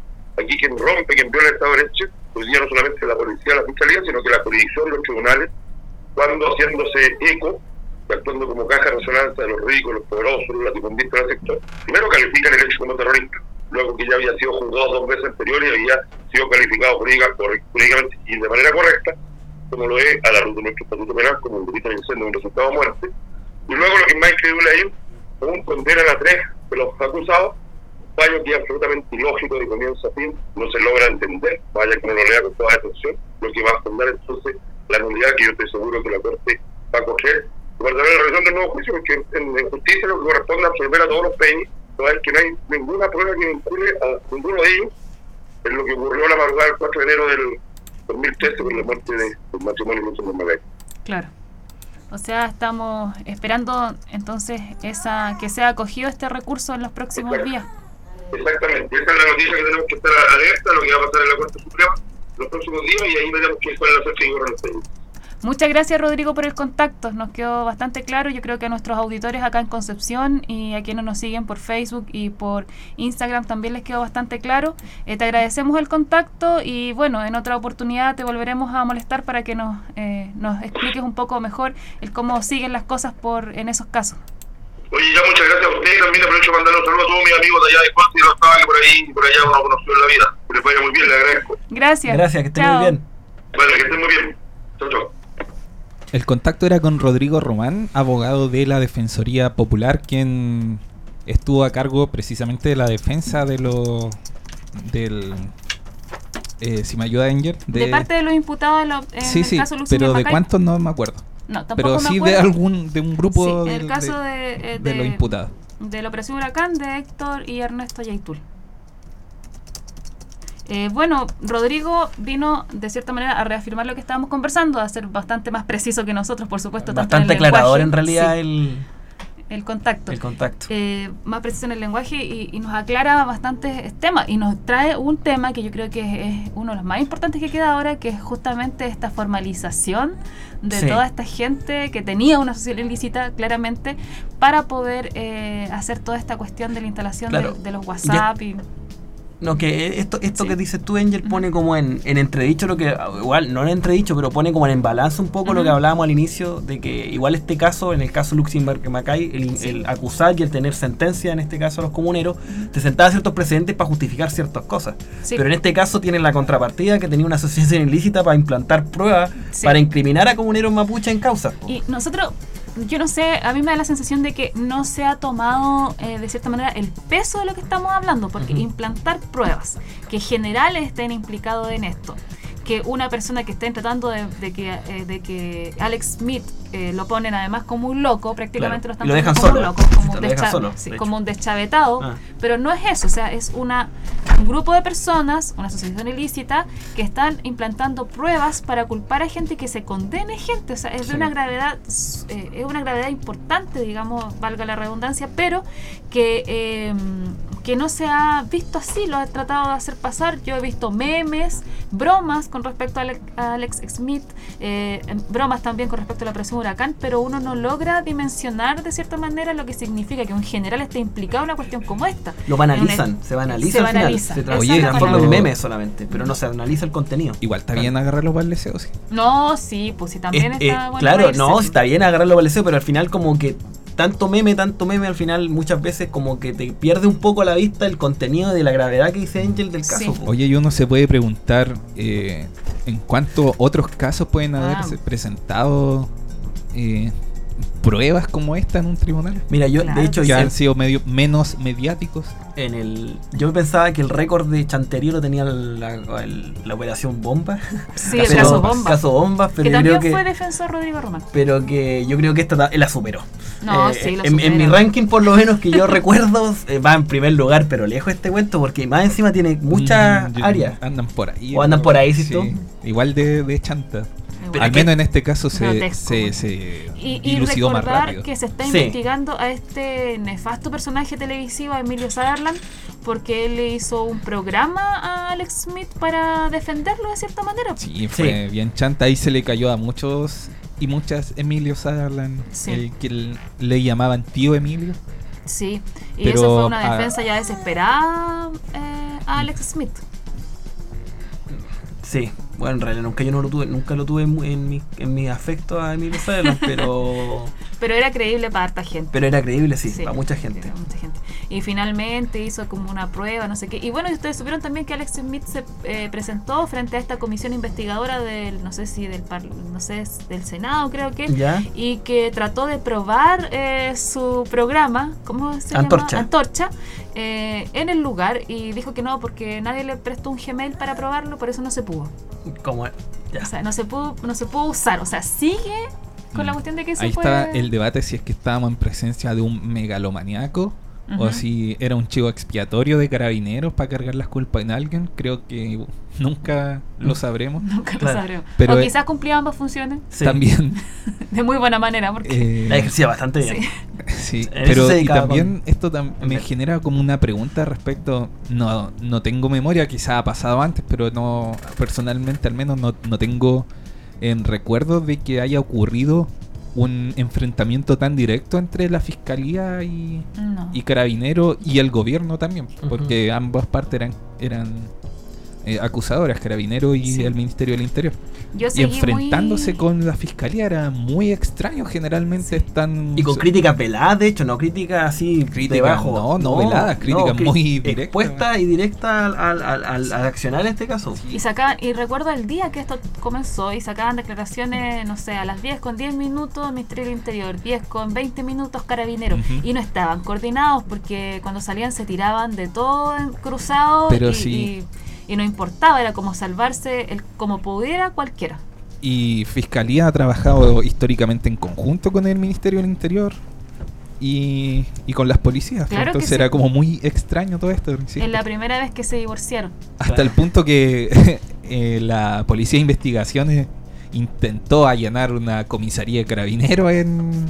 [SPEAKER 6] aquí quien rompe, quien viola el Estado de Derecho, hoy día no solamente la policía, la fiscalía, sino que la jurisdicción, los tribunales, cuando haciéndose eco, actuando como caja de resonancia de los ricos, los poderosos, los latifundistas del sector, primero califican el hecho como terrorista, luego que ya había sido juzgado dos veces anteriores y había sido calificado jurídicamente y de manera correcta, como lo es a la luz de nuestro estatuto penal, como un delito de incendio, un resultado de muerte. Y luego lo que es más increíble a ellos, aún condenan a tres de los acusados, un fallo que es absolutamente ilógico de comienzo a fin, no se logra entender, vaya que no lo lea con toda atención, lo que va a fundar entonces la nulidad que yo estoy seguro que la Corte va a coger para la revisión del nuevo juicio, porque en, en justicia lo que corresponde es absolver a todos los peñas, toda vez que no hay ninguna prueba que vincule a ninguno de ellos en lo que ocurrió la madrugada del cuatro de enero del dos mil trece con la muerte de, del matrimonio Lucho Magay.
[SPEAKER 4] Claro. O sea, estamos esperando entonces esa que sea acogido este recurso en los próximos
[SPEAKER 6] Exacto.
[SPEAKER 4] días.
[SPEAKER 6] Exactamente, esa es la noticia que tenemos que estar alerta a lo que va a pasar en la Corte Suprema los próximos días y ahí veremos qué fue la fecha y hora de los.
[SPEAKER 4] Muchas gracias, Rodrigo, por el contacto. Nos quedó bastante claro. Yo creo que a nuestros auditores acá en Concepción y a quienes nos siguen por Facebook y por Instagram también les quedó bastante claro. Eh, te agradecemos el contacto y bueno, en otra oportunidad te volveremos a molestar para que nos, eh, nos expliques un poco mejor el cómo siguen las cosas por en esos casos.
[SPEAKER 6] Oye, ya muchas gracias a ustedes. También aprovecho para mandar un saludo a todos mis amigos de allá de Cuarto y de los que por ahí y por allá uno conoció en la vida. Que les vaya muy bien, le agradezco.
[SPEAKER 4] Gracias.
[SPEAKER 3] Gracias, que estén
[SPEAKER 4] Chao.
[SPEAKER 3] muy bien.
[SPEAKER 6] Vale, que estén muy bien. Chau, chau.
[SPEAKER 2] El contacto era con Rodrigo Román, abogado de la Defensoría Popular, quien estuvo a cargo precisamente de la defensa de los del eh, si me ayuda Angel
[SPEAKER 4] De,
[SPEAKER 2] de,
[SPEAKER 4] parte de los imputados en, lo, en
[SPEAKER 2] sí,
[SPEAKER 4] el
[SPEAKER 2] sí,
[SPEAKER 4] caso Lucio
[SPEAKER 2] pero de
[SPEAKER 4] Macay.
[SPEAKER 2] cuántos no me acuerdo.
[SPEAKER 4] No, tampoco
[SPEAKER 2] Pero
[SPEAKER 4] me
[SPEAKER 2] sí
[SPEAKER 4] acuerdo.
[SPEAKER 2] de algún de un grupo
[SPEAKER 4] Sí, en
[SPEAKER 2] de,
[SPEAKER 4] el caso
[SPEAKER 2] de,
[SPEAKER 4] de, eh,
[SPEAKER 2] de
[SPEAKER 4] de,
[SPEAKER 2] los imputados.
[SPEAKER 4] de la Operación Huracán de Héctor y Ernesto Yaitul. Eh, bueno, Rodrigo vino de cierta manera a reafirmar lo que estábamos conversando, a ser bastante más preciso que nosotros, por supuesto.
[SPEAKER 3] Bastante
[SPEAKER 4] tanto en el
[SPEAKER 3] aclarador
[SPEAKER 4] lenguaje,
[SPEAKER 3] en realidad
[SPEAKER 4] sí,
[SPEAKER 3] el,
[SPEAKER 4] el contacto.
[SPEAKER 3] el contacto.
[SPEAKER 4] Eh, más preciso en el lenguaje y, y nos aclara bastantes temas y nos trae un tema que yo creo que es, es uno de los más importantes que queda ahora, que es justamente esta formalización de
[SPEAKER 3] Sí.
[SPEAKER 4] toda esta gente que tenía una asociación ilícita claramente para poder eh, hacer toda esta cuestión de la instalación
[SPEAKER 3] Claro.
[SPEAKER 4] de, de los WhatsApp y,
[SPEAKER 3] No, que esto esto
[SPEAKER 4] Sí.
[SPEAKER 3] que dices tú, Angel, pone como en, en entredicho lo que, igual, no en entredicho, pero pone como en balance un poco
[SPEAKER 4] Ujú.
[SPEAKER 3] lo que hablábamos al inicio, de que igual este caso, en el caso Luxemburg Macay, el,
[SPEAKER 4] Sí.
[SPEAKER 3] el acusar y el tener sentencia, en este caso a los comuneros, te sentaba ciertos precedentes para justificar ciertas cosas.
[SPEAKER 4] Sí.
[SPEAKER 3] Pero en este caso tienen la contrapartida que tenía una asociación ilícita para implantar pruebas,
[SPEAKER 4] Sí.
[SPEAKER 3] para incriminar a comuneros mapuche en causas. po.
[SPEAKER 4] Y nosotros, yo no sé, a mí me da la sensación de que no se ha tomado eh, de cierta manera el peso de lo que estamos hablando, porque
[SPEAKER 3] Ujú.
[SPEAKER 4] implantar pruebas, que generales estén implicados en esto, que una persona que estén tratando de, de que eh, de que Alex Smith eh, lo ponen además como un loco, prácticamente
[SPEAKER 3] Claro.
[SPEAKER 4] lo están
[SPEAKER 3] Y lo dejan
[SPEAKER 4] poniendo como
[SPEAKER 3] solo.
[SPEAKER 4] un loco, como un,
[SPEAKER 3] Lo dejan
[SPEAKER 4] descha-
[SPEAKER 3] solo,
[SPEAKER 4] sí,
[SPEAKER 3] de
[SPEAKER 4] como
[SPEAKER 3] hecho.
[SPEAKER 4] un deschavetado,
[SPEAKER 3] Ah.
[SPEAKER 4] pero no es eso, o sea, es una un grupo de personas, una asociación ilícita, que están implantando pruebas para culpar a gente y que se condene gente, o sea, es de
[SPEAKER 3] Sí.
[SPEAKER 4] una gravedad, eh, es una gravedad importante, digamos, valga la redundancia, pero que eh, que no se ha visto así, lo ha tratado de hacer pasar. Yo he visto memes, bromas con respecto a, Ale- a Alex Smith, eh, bromas también con respecto a la Operación Huracán, pero uno no logra dimensionar de cierta manera lo que significa que un general esté implicado en una cuestión como esta.
[SPEAKER 3] Lo banalizan, se banaliza
[SPEAKER 4] Se
[SPEAKER 3] al final.
[SPEAKER 4] banaliza.
[SPEAKER 3] Se
[SPEAKER 4] Esa
[SPEAKER 3] tra-
[SPEAKER 2] es
[SPEAKER 3] se
[SPEAKER 2] la
[SPEAKER 3] transforma en
[SPEAKER 2] palabra.
[SPEAKER 3] meme solamente, pero no se analiza el contenido.
[SPEAKER 2] Igual está bien agarrar los baldeseos. Sí.
[SPEAKER 4] No, sí, pues sí, también
[SPEAKER 3] Es-
[SPEAKER 4] está
[SPEAKER 3] eh,
[SPEAKER 4] bueno
[SPEAKER 3] claro,
[SPEAKER 4] reírse.
[SPEAKER 3] no, está bien agarrarlo al deseo, pero al final como que tanto meme, tanto meme, al final muchas veces como que te pierde un poco a la vista el contenido de la gravedad que dice Angel del caso.
[SPEAKER 4] Sí.
[SPEAKER 3] po.
[SPEAKER 2] Oye, y uno se puede preguntar eh, en cuántos otros casos pueden haberse
[SPEAKER 4] Ah.
[SPEAKER 2] presentado eh, pruebas como esta en un tribunal,
[SPEAKER 3] Mira, yo
[SPEAKER 4] Claro
[SPEAKER 3] de hecho
[SPEAKER 4] que
[SPEAKER 2] que
[SPEAKER 3] ya
[SPEAKER 2] han sido medio menos mediáticos.
[SPEAKER 3] en el yo pensaba que el récord de Chantería lo tenía la, el- la operación Bomba.
[SPEAKER 4] Sí, el
[SPEAKER 3] Pero-
[SPEAKER 4] caso Bomba.
[SPEAKER 3] Caso Bomba, pero
[SPEAKER 4] que
[SPEAKER 3] yo
[SPEAKER 4] también
[SPEAKER 3] creo que
[SPEAKER 4] fue defensor Rodrigo Román.
[SPEAKER 3] pero que yo creo que esta ta- la superó.
[SPEAKER 4] No,
[SPEAKER 3] Eh,
[SPEAKER 4] sí, la
[SPEAKER 3] en, en mi
[SPEAKER 4] supera.
[SPEAKER 3] ranking, por lo menos que yo recuerdo, eh, va en primer lugar, pero lejos este cuento, porque más encima tiene muchas
[SPEAKER 2] Mm, yo-
[SPEAKER 3] áreas.
[SPEAKER 2] Andan por ahí.
[SPEAKER 3] O andan
[SPEAKER 2] ¿no?
[SPEAKER 3] por ahí, ¿sí
[SPEAKER 2] Sí,
[SPEAKER 3] tú?
[SPEAKER 2] igual de, de chanta.
[SPEAKER 3] Pero
[SPEAKER 2] Al
[SPEAKER 3] es que-
[SPEAKER 2] menos en este caso se,
[SPEAKER 4] Grotesco.
[SPEAKER 2] se, se
[SPEAKER 4] Y, y
[SPEAKER 2] dilucidó más
[SPEAKER 4] recordar
[SPEAKER 2] rápido.
[SPEAKER 4] que se está
[SPEAKER 3] Sí.
[SPEAKER 4] investigando a este nefasto personaje televisivo, Emilio Sutherland, porque él le hizo un programa a Alex Smith para defenderlo de cierta manera.
[SPEAKER 2] Sí, fue bien chanta. Ahí se le cayó a muchos y muchas Emilio Sutherland,
[SPEAKER 4] Sí.
[SPEAKER 2] el que l- le llamaban tío Emilio.
[SPEAKER 4] Sí, y
[SPEAKER 2] Pero,
[SPEAKER 4] eso fue una
[SPEAKER 2] ah,
[SPEAKER 4] defensa ya desesperada eh, a Alex Smith.
[SPEAKER 3] Sí, bueno, en realidad nunca yo no lo tuve, nunca lo tuve en, en mi en mis afectos a Emilio Sutherland, pero
[SPEAKER 4] Pero era creíble para harta gente.
[SPEAKER 3] pero era creíble, sí,
[SPEAKER 4] Sí,
[SPEAKER 3] para mucha gente.
[SPEAKER 4] era mucha gente. Y finalmente hizo como una prueba, no sé qué. Y bueno, y ustedes supieron también que Alex Smith se eh, presentó frente a esta comisión investigadora del, no sé si del par, no sé, del Senado, creo que,
[SPEAKER 3] ¿Ya?
[SPEAKER 4] y que trató de probar eh, su programa, ¿cómo se
[SPEAKER 3] Antorcha.
[SPEAKER 4] llama? Antorcha, eh, en el lugar, y dijo que no, porque nadie le prestó un Gmail para probarlo, por eso no se pudo.
[SPEAKER 3] Como ya.
[SPEAKER 4] O sea, no se pudo, no se pudo usar. O sea, sigue con la
[SPEAKER 2] Mm.
[SPEAKER 4] cuestión de que se
[SPEAKER 2] Ahí
[SPEAKER 4] puede...
[SPEAKER 2] está el debate si es que estábamos en presencia de un megalomaniaco
[SPEAKER 4] Ujú.
[SPEAKER 2] o si era un chivo expiatorio de carabineros para cargar las culpas en alguien. Creo que nunca lo sabremos.
[SPEAKER 4] Nunca
[SPEAKER 3] Claro.
[SPEAKER 4] lo sabremos.
[SPEAKER 2] Pero,
[SPEAKER 4] o
[SPEAKER 2] eh,
[SPEAKER 4] quizás cumplía ambas funciones
[SPEAKER 3] Sí.
[SPEAKER 2] También.
[SPEAKER 4] de muy buena manera, porque...
[SPEAKER 2] eh,
[SPEAKER 3] La ejercía bastante bien.
[SPEAKER 4] sí.
[SPEAKER 2] Sí,
[SPEAKER 3] En eso
[SPEAKER 2] pero
[SPEAKER 3] se
[SPEAKER 2] y
[SPEAKER 3] dedicaba
[SPEAKER 2] también
[SPEAKER 3] con-
[SPEAKER 2] esto tam-
[SPEAKER 3] en
[SPEAKER 2] me
[SPEAKER 3] ver.
[SPEAKER 2] genera como una pregunta respecto, no, no tengo memoria, quizá ha pasado antes, pero no, personalmente al menos no, no tengo en recuerdo de que haya ocurrido un enfrentamiento tan directo entre la fiscalía y,
[SPEAKER 4] No.
[SPEAKER 2] y Carabineros y el gobierno también,
[SPEAKER 3] Ujú.
[SPEAKER 2] porque ambas partes eran, eran eh, acusadoras, Carabineros y
[SPEAKER 4] Sí.
[SPEAKER 2] el Ministerio del Interior.
[SPEAKER 4] Yo
[SPEAKER 2] Y
[SPEAKER 4] seguí
[SPEAKER 2] enfrentándose
[SPEAKER 4] muy...
[SPEAKER 2] con la fiscalía era muy extraño, generalmente están...
[SPEAKER 3] Y con críticas veladas, de hecho, no críticas así
[SPEAKER 2] Críticas,
[SPEAKER 3] debajo.
[SPEAKER 2] no, no veladas, críticas
[SPEAKER 3] cri-
[SPEAKER 2] muy directas.
[SPEAKER 3] expuestas y directas al, al, al, al accionar en este caso.
[SPEAKER 4] Y sacaban, y recuerdo el día que esto comenzó y sacaban declaraciones, no sé, a las diez con diez minutos Ministerio del Interior, diez con veinte minutos Carabineros,
[SPEAKER 2] Ujú.
[SPEAKER 4] y no estaban coordinados porque cuando salían se tiraban de todo en cruzado
[SPEAKER 2] Pero
[SPEAKER 4] y,
[SPEAKER 2] sí.
[SPEAKER 4] y, y no importaba, era como salvarse el como pudiera cualquiera.
[SPEAKER 2] Y Fiscalía ha trabajado históricamente en conjunto con el Ministerio del Interior y, y con las policías.
[SPEAKER 4] Claro que
[SPEAKER 2] Entonces
[SPEAKER 4] sí.
[SPEAKER 2] era como muy extraño todo esto. ¿sí?
[SPEAKER 4] Es la primera vez que se divorciaron.
[SPEAKER 2] Hasta
[SPEAKER 3] Claro.
[SPEAKER 2] el punto que eh, la Policía de Investigaciones intentó allanar una comisaría de carabineros en...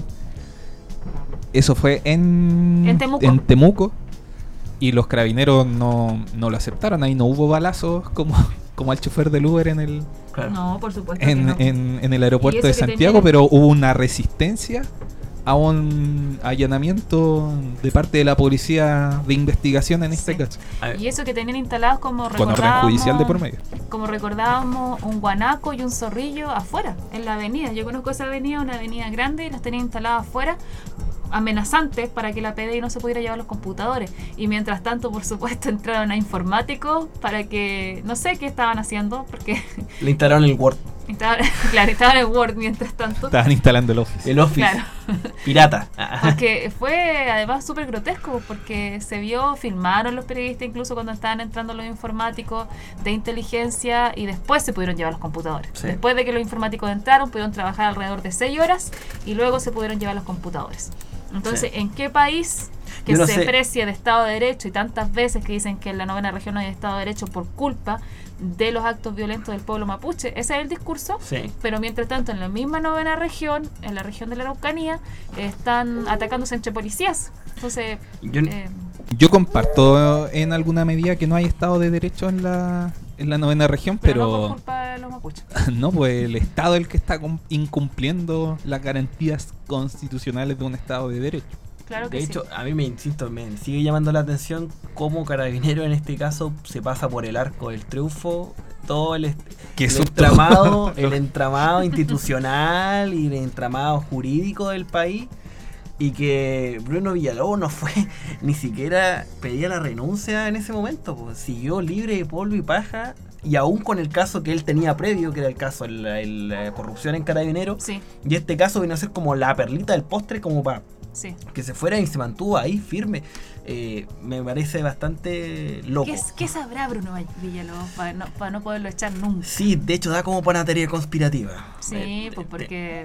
[SPEAKER 2] Eso fue en...
[SPEAKER 4] En Temuco.
[SPEAKER 2] en Temuco, y los carabineros no, no lo aceptaron. Ahí no hubo balazos como, como al chofer del Uber en el...
[SPEAKER 3] Claro.
[SPEAKER 4] No, por supuesto que
[SPEAKER 2] en,
[SPEAKER 4] no.
[SPEAKER 2] en, en el aeropuerto
[SPEAKER 4] eso
[SPEAKER 2] de
[SPEAKER 4] que
[SPEAKER 2] Santiago,
[SPEAKER 4] tenían-
[SPEAKER 2] pero hubo una resistencia a un allanamiento de parte de la policía de investigación en este
[SPEAKER 4] Sí.
[SPEAKER 2] caso,
[SPEAKER 3] A ver,
[SPEAKER 4] Y eso que tenían instalados como
[SPEAKER 2] con orden
[SPEAKER 4] recordábamos,
[SPEAKER 2] judicial de por medio.
[SPEAKER 4] como recordábamos, un guanaco y un zorrillo afuera, en la avenida. Yo conozco esa avenida, una avenida grande, y las tenían instaladas afuera, amenazantes para que la P D I no se pudiera llevar los computadores. Y mientras tanto, por supuesto, entraron a informáticos para que, no sé qué estaban haciendo, porque
[SPEAKER 3] le instalaron el Word,
[SPEAKER 4] estaban, claro, estaban en Word mientras tanto.
[SPEAKER 2] Estaban instalando el Office.
[SPEAKER 3] el Office,
[SPEAKER 4] Claro.
[SPEAKER 3] pirata.
[SPEAKER 4] Porque fue además súper grotesco, porque se vio, filmaron los periodistas incluso cuando estaban entrando los informáticos de inteligencia, y después se pudieron llevar los computadores.
[SPEAKER 3] Sí.
[SPEAKER 4] Después de que los informáticos entraron, pudieron trabajar alrededor de seis horas y luego se pudieron llevar los computadores. Entonces,
[SPEAKER 3] Sí.
[SPEAKER 4] ¿en qué país que
[SPEAKER 3] Yo no
[SPEAKER 4] se
[SPEAKER 3] sé.
[SPEAKER 4] precia de Estado de Derecho, y tantas veces que dicen que en la novena región no hay Estado de Derecho por culpa de los actos violentos del pueblo mapuche? Ese es el discurso.
[SPEAKER 3] Sí.
[SPEAKER 4] Pero mientras tanto, en la misma novena región, en la región de la Araucanía, están atacándose entre policías. Entonces,
[SPEAKER 3] Yo,
[SPEAKER 4] eh,
[SPEAKER 2] Yo comparto en alguna medida que no hay Estado de Derecho en la, en la novena región,
[SPEAKER 4] pero, no por
[SPEAKER 2] pero
[SPEAKER 4] culpa de los mapuches.
[SPEAKER 2] no, pues el Estado es el que está cum- incumpliendo las garantías constitucionales de un Estado de Derecho.
[SPEAKER 4] Claro que
[SPEAKER 3] de
[SPEAKER 4] sí.
[SPEAKER 3] hecho, a mí me insisto, me sigue llamando la atención cómo Carabinero en este caso se pasa por el arco del triunfo, todo el, est-
[SPEAKER 2] Que
[SPEAKER 3] el
[SPEAKER 2] susto.
[SPEAKER 3] entramado, el entramado institucional y el entramado jurídico del país, y que Bruno Villalobos no fue, ni siquiera pedía la renuncia en ese momento, pues, siguió libre de polvo y paja, y aún con el caso que él tenía previo, que era el caso de la, el- la corrupción en Carabineros,
[SPEAKER 4] Sí,
[SPEAKER 3] y este caso vino a ser como la perlita del postre, como para
[SPEAKER 4] sí.
[SPEAKER 3] que se fuera y se mantuvo ahí firme. Eh, me parece bastante loco.
[SPEAKER 4] ¿Qué, es- qué sabrá Bruno Villalobos para no, para no poderlo echar nunca?
[SPEAKER 3] Sí, de hecho da como para una teoría conspirativa.
[SPEAKER 4] Sí,
[SPEAKER 3] Eh,
[SPEAKER 4] pues
[SPEAKER 3] eh,
[SPEAKER 4] porque
[SPEAKER 3] eh,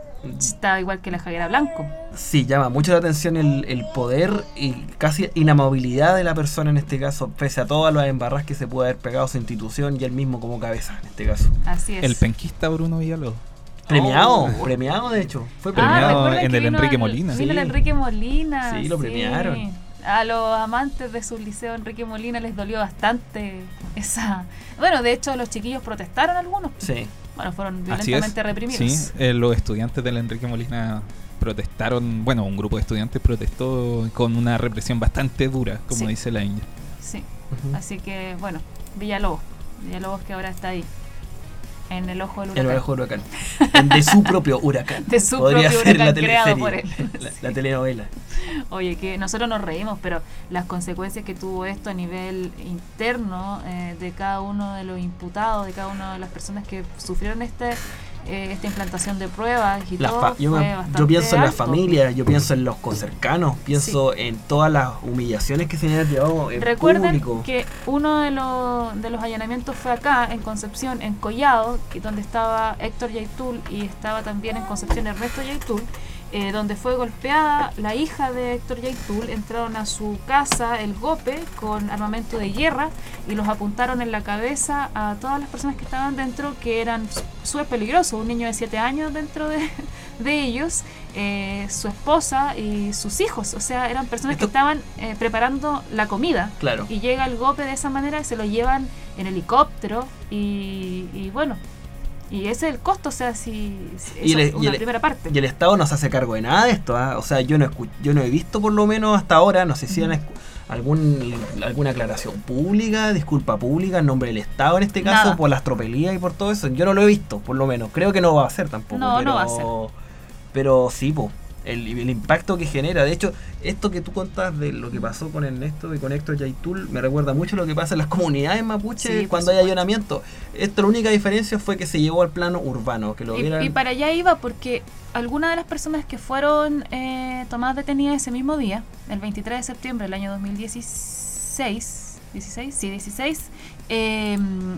[SPEAKER 4] está igual que la Javiera Blanco.
[SPEAKER 3] sí, llama mucho la atención el, el poder y casi inamovilidad de la persona en este caso, pese a todas las embarras que se puede haber pegado su institución y él mismo como cabeza en este caso.
[SPEAKER 4] Así es.
[SPEAKER 2] El penquista Bruno Villalobos.
[SPEAKER 3] Premiado,
[SPEAKER 2] Oh.
[SPEAKER 3] premiado de hecho. Fue
[SPEAKER 4] Ah,
[SPEAKER 3] premiado.
[SPEAKER 2] premiado
[SPEAKER 4] ¿recuerdan
[SPEAKER 2] en
[SPEAKER 4] que
[SPEAKER 2] el
[SPEAKER 4] vino
[SPEAKER 2] Enrique
[SPEAKER 4] el-
[SPEAKER 2] Molina?
[SPEAKER 4] Vino el
[SPEAKER 3] Sí.
[SPEAKER 4] Enrique Molina.
[SPEAKER 3] Sí, lo premiaron.
[SPEAKER 4] A los amantes de su liceo Enrique Molina les dolió bastante esa... Bueno, de hecho los chiquillos protestaron algunos.
[SPEAKER 3] Sí.
[SPEAKER 4] Bueno, fueron
[SPEAKER 2] Así
[SPEAKER 4] violentamente
[SPEAKER 2] es.
[SPEAKER 4] reprimidos.
[SPEAKER 2] Sí, eh, los estudiantes del Enrique Molina protestaron, bueno, un grupo de estudiantes protestó con una represión bastante dura, como
[SPEAKER 4] Sí.
[SPEAKER 2] dice la India.
[SPEAKER 4] Sí.
[SPEAKER 3] Ujú.
[SPEAKER 4] Así que, bueno, Villalobos. Villalobos que ahora está ahí, en el ojo del
[SPEAKER 3] En
[SPEAKER 4] huracán.
[SPEAKER 3] el ojo del huracán. De su propio huracán.
[SPEAKER 4] De su
[SPEAKER 3] Podría
[SPEAKER 4] propio
[SPEAKER 3] ser
[SPEAKER 4] huracán
[SPEAKER 3] la
[SPEAKER 4] creado
[SPEAKER 3] teleserie,
[SPEAKER 4] por él.
[SPEAKER 3] La, la telenovela.
[SPEAKER 4] Oye, que nosotros nos reímos, pero las consecuencias que tuvo esto a nivel interno eh, de cada uno de los imputados, de cada una de las personas que sufrieron este eh, esta implantación de pruebas y
[SPEAKER 3] La
[SPEAKER 4] todo,
[SPEAKER 3] fa- yo,
[SPEAKER 4] fue
[SPEAKER 3] me-
[SPEAKER 4] bastante
[SPEAKER 3] yo pienso en la
[SPEAKER 4] alto.
[SPEAKER 3] familia, yo pienso en los concercanos, pienso en todas las humillaciones que se han llevado en
[SPEAKER 4] Recuerden
[SPEAKER 3] público.
[SPEAKER 4] que uno de los, de los allanamientos fue acá, en Concepción, en Collado, que, donde estaba Héctor Yaitul y estaba también en Concepción Ernesto Yaitul, eh, donde fue golpeada la hija de Héctor Yaitul. Entraron a su casa el golpe con armamento de guerra y los apuntaron en la cabeza a todas las personas que estaban dentro, que eran súper peligrosos, un niño de siete años dentro de, de ellos, eh, su esposa y sus hijos, o sea, eran personas
[SPEAKER 3] Esto-
[SPEAKER 4] que estaban eh, preparando la comida.
[SPEAKER 3] Claro.
[SPEAKER 4] Y llega el golpe de esa manera y se lo llevan en helicóptero y, y bueno, y ese es el costo, o sea, si, si
[SPEAKER 3] Y
[SPEAKER 4] esa
[SPEAKER 3] el-
[SPEAKER 4] es
[SPEAKER 3] y
[SPEAKER 4] una
[SPEAKER 3] el-
[SPEAKER 4] primera parte.
[SPEAKER 3] Y el Estado no se hace cargo de nada de esto, ¿ah? O sea, yo no escu- yo no he visto por lo menos hasta ahora, no sé si han escu- algún alguna aclaración pública, disculpa pública en nombre del Estado en este caso,
[SPEAKER 4] Nada.
[SPEAKER 3] por las tropelías y por todo eso. Yo no lo he visto, por lo menos. Creo que no va a ser tampoco.
[SPEAKER 4] No,
[SPEAKER 3] pero,
[SPEAKER 4] no va a ser.
[SPEAKER 3] Pero sí, po, el, el impacto que genera. De hecho, esto que tú contas de lo que pasó con Ernesto y con Héctor Yaitul me recuerda mucho lo que pasa en las comunidades mapuches
[SPEAKER 4] Sí, por
[SPEAKER 3] cuando hay
[SPEAKER 4] supuesto.
[SPEAKER 3] allanamiento. Esto, la única diferencia fue que se llevó al plano urbano, que lo
[SPEAKER 4] Y,
[SPEAKER 3] vieran.
[SPEAKER 4] y para allá iba porque algunas de las personas que fueron eh, tomadas detenidas ese mismo día, el veintitrés de septiembre del año dos mil dieciséis, dieciséis, sí, dieciséis, eh,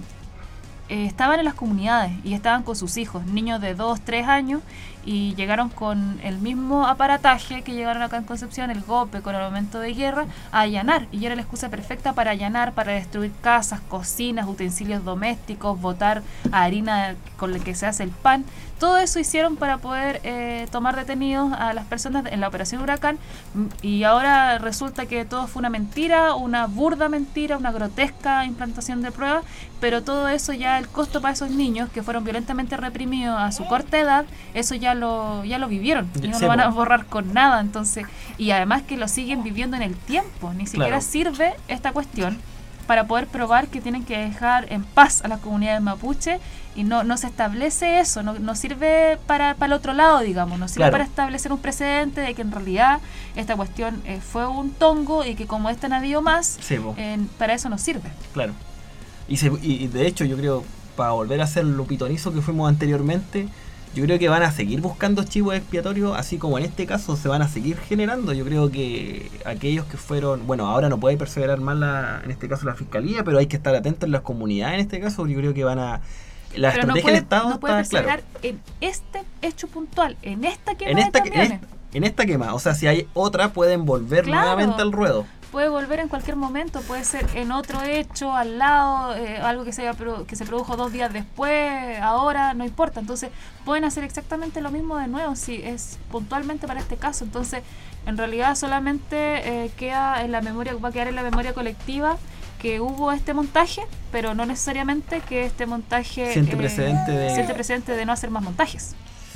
[SPEAKER 4] eh, estaban en las comunidades y estaban con sus hijos, niños de dos, tres años, y llegaron con el mismo aparataje que llegaron acá en Concepción, el golpe con armamento de guerra, a allanar. Y era la excusa perfecta para allanar, para destruir casas, cocinas, utensilios domésticos, botar harina con la que se hace el pan. Todo eso hicieron para poder eh, tomar detenidos a las personas en la operación Huracán, y ahora resulta que todo fue una mentira, una burda mentira, una grotesca implantación de pruebas, pero todo eso ya, el costo para esos niños que fueron violentamente reprimidos a su corta edad, eso ya lo ya lo vivieron y no
[SPEAKER 3] Sí,
[SPEAKER 4] lo van a
[SPEAKER 3] po.
[SPEAKER 4] borrar con nada. Entonces, y además que lo siguen viviendo en el tiempo, ni siquiera
[SPEAKER 3] Claro.
[SPEAKER 4] sirve esta cuestión para poder probar que tienen que dejar en paz a las comunidades mapuche, y no, no se establece eso, no, no sirve para, para el otro lado, digamos, no sirve
[SPEAKER 3] Claro.
[SPEAKER 4] para establecer un precedente de que en realidad esta cuestión eh, fue un tongo y que como esta han habido más,
[SPEAKER 3] Sí, po.
[SPEAKER 4] eh, para eso no sirve.
[SPEAKER 3] Claro. Y, se- y- y de hecho yo creo, para volver a ser lo pitonizo que fuimos anteriormente, yo creo que van a seguir buscando chivos expiatorios, así como en este caso se van a seguir generando. Yo creo que aquellos que fueron, bueno, ahora no puede perseverar más la, en este caso la fiscalía, pero hay que estar atentos en las comunidades en este caso. Yo creo que van a... La
[SPEAKER 4] Pero no
[SPEAKER 3] estrategia
[SPEAKER 4] puede,
[SPEAKER 3] del Estado
[SPEAKER 4] no puede
[SPEAKER 3] está claro.
[SPEAKER 4] perseverar en este hecho puntual, en esta quema
[SPEAKER 3] En
[SPEAKER 4] de
[SPEAKER 3] esta, en,
[SPEAKER 4] camiones.
[SPEAKER 3] esta, en esta quema, o sea, si hay otra pueden volver
[SPEAKER 4] Claro.
[SPEAKER 3] nuevamente al ruedo.
[SPEAKER 4] Puede volver en cualquier momento, puede ser en otro hecho, al lado, eh, algo que se, haya produ- que se produjo dos días después, ahora, no importa. Entonces, pueden hacer exactamente lo mismo de nuevo, si es puntualmente para este caso. Entonces, en realidad solamente eh, queda en la memoria, va a quedar en la memoria colectiva que hubo este montaje, pero no necesariamente que este montaje
[SPEAKER 3] Siente precedente de-
[SPEAKER 4] siente precedente de no hacer más montajes.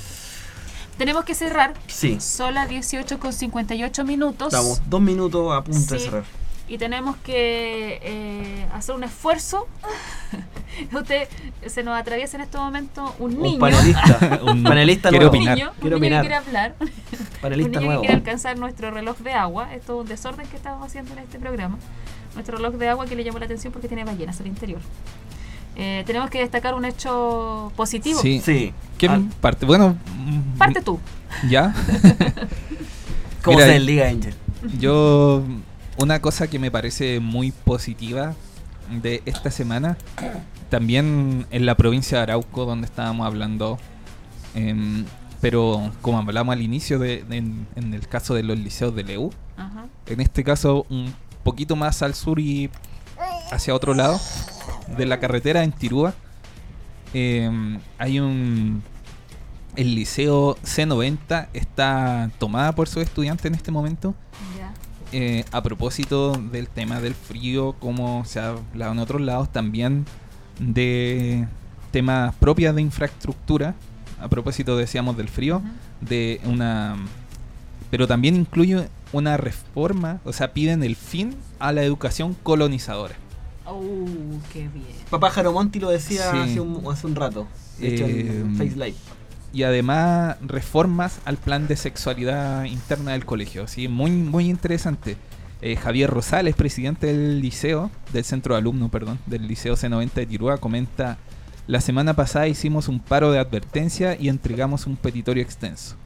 [SPEAKER 4] Tenemos que cerrar.
[SPEAKER 3] Sí,
[SPEAKER 4] Son las dieciocho con cincuenta y ocho minutos.
[SPEAKER 3] estamos dos minutos a punto de
[SPEAKER 4] Sí.
[SPEAKER 3] cerrar.
[SPEAKER 4] Y tenemos que eh, hacer un esfuerzo. Usted se nos atraviesa en este momento un niño.
[SPEAKER 3] Un panelista,
[SPEAKER 2] Un-
[SPEAKER 3] panelista
[SPEAKER 2] quiero
[SPEAKER 3] nuevo.
[SPEAKER 4] Un
[SPEAKER 2] opinar.
[SPEAKER 4] niño, un
[SPEAKER 3] Quiero
[SPEAKER 4] niño que
[SPEAKER 3] opinar.
[SPEAKER 4] quiere hablar.
[SPEAKER 3] Panelista
[SPEAKER 4] un niño
[SPEAKER 3] nuevo.
[SPEAKER 4] que quiere alcanzar nuestro reloj de agua. Esto es un desorden que estamos haciendo en este programa. Nuestro reloj de agua que le llamó la atención porque tiene ballenas al interior. Eh, tenemos que destacar un hecho positivo.
[SPEAKER 2] Sí.
[SPEAKER 3] Sí.
[SPEAKER 2] ¿Quién
[SPEAKER 3] Ah,
[SPEAKER 2] parte? Bueno, mm,
[SPEAKER 4] Parte tú.
[SPEAKER 2] ya.
[SPEAKER 3] ¿Cómo
[SPEAKER 2] Mira,
[SPEAKER 3] se desliga Angel?
[SPEAKER 2] Yo, una cosa que me parece muy positiva de esta semana, también en la provincia de Arauco, donde estábamos hablando, em, pero como hablamos al inicio, de, de- en, en el caso de los liceos de Leu,
[SPEAKER 4] Ajá.
[SPEAKER 2] en este caso un poquito más al sur y hacia otro lado de la carretera, en Tirúa, em, hay un... El liceo C noventa está tomada por sus estudiantes en este momento.
[SPEAKER 4] Ya.
[SPEAKER 2] Eh, a propósito del tema del frío, como se ha hablado en otros lados, también de temas propios de infraestructura. A propósito, decíamos del frío,
[SPEAKER 4] Ujú.
[SPEAKER 2] de una, pero también incluye una reforma, o sea, piden el fin a la educación colonizadora.
[SPEAKER 4] Oh, qué bien.
[SPEAKER 3] Papá Jaro Monti lo decía
[SPEAKER 2] Sí.
[SPEAKER 3] hace, un, hace un rato. De hecho,
[SPEAKER 2] Eh,
[SPEAKER 3] en Face Live.
[SPEAKER 2] Y además reformas al plan de sexualidad interna del colegio. ¿Sí? Muy, muy interesante. Eh, Javier Rosales, presidente del liceo, del centro de alumnos, perdón, del Liceo C noventa de Tirúa, comenta: la semana pasada hicimos un paro de advertencia y entregamos un petitorio extenso.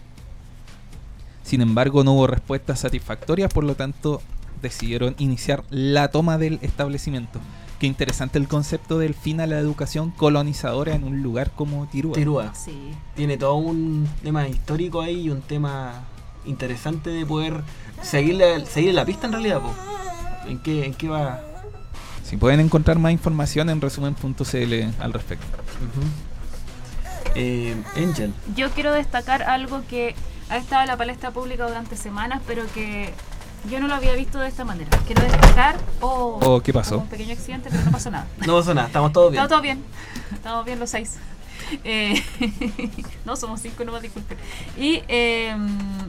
[SPEAKER 2] Sin embargo, no hubo respuestas satisfactorias, por lo tanto decidieron iniciar la toma del establecimiento. Qué interesante el concepto del fin a la educación colonizadora en un lugar como Tirúa.
[SPEAKER 3] Tirúa.
[SPEAKER 4] Sí.
[SPEAKER 3] Tiene todo un tema histórico ahí y un tema interesante de poder seguirle, seguirle la pista en realidad, po. ¿En qué, en qué va?
[SPEAKER 2] Si pueden encontrar más información en resumen punto c l al respecto.
[SPEAKER 3] Uh-huh. eh, Angel.
[SPEAKER 4] Yo quiero destacar algo que ha estado en la palestra pública durante semanas, pero que yo no lo había visto de esta manera. Quiero destacar... Oh,
[SPEAKER 2] Oh, ¿qué pasó?
[SPEAKER 4] hubo un pequeño accidente, pero no pasó nada.
[SPEAKER 3] No pasó nada, estamos todos bien.
[SPEAKER 4] Estamos todos bien. Estamos bien los seis. Eh, no, somos cinco, no me disculpen. Y eh,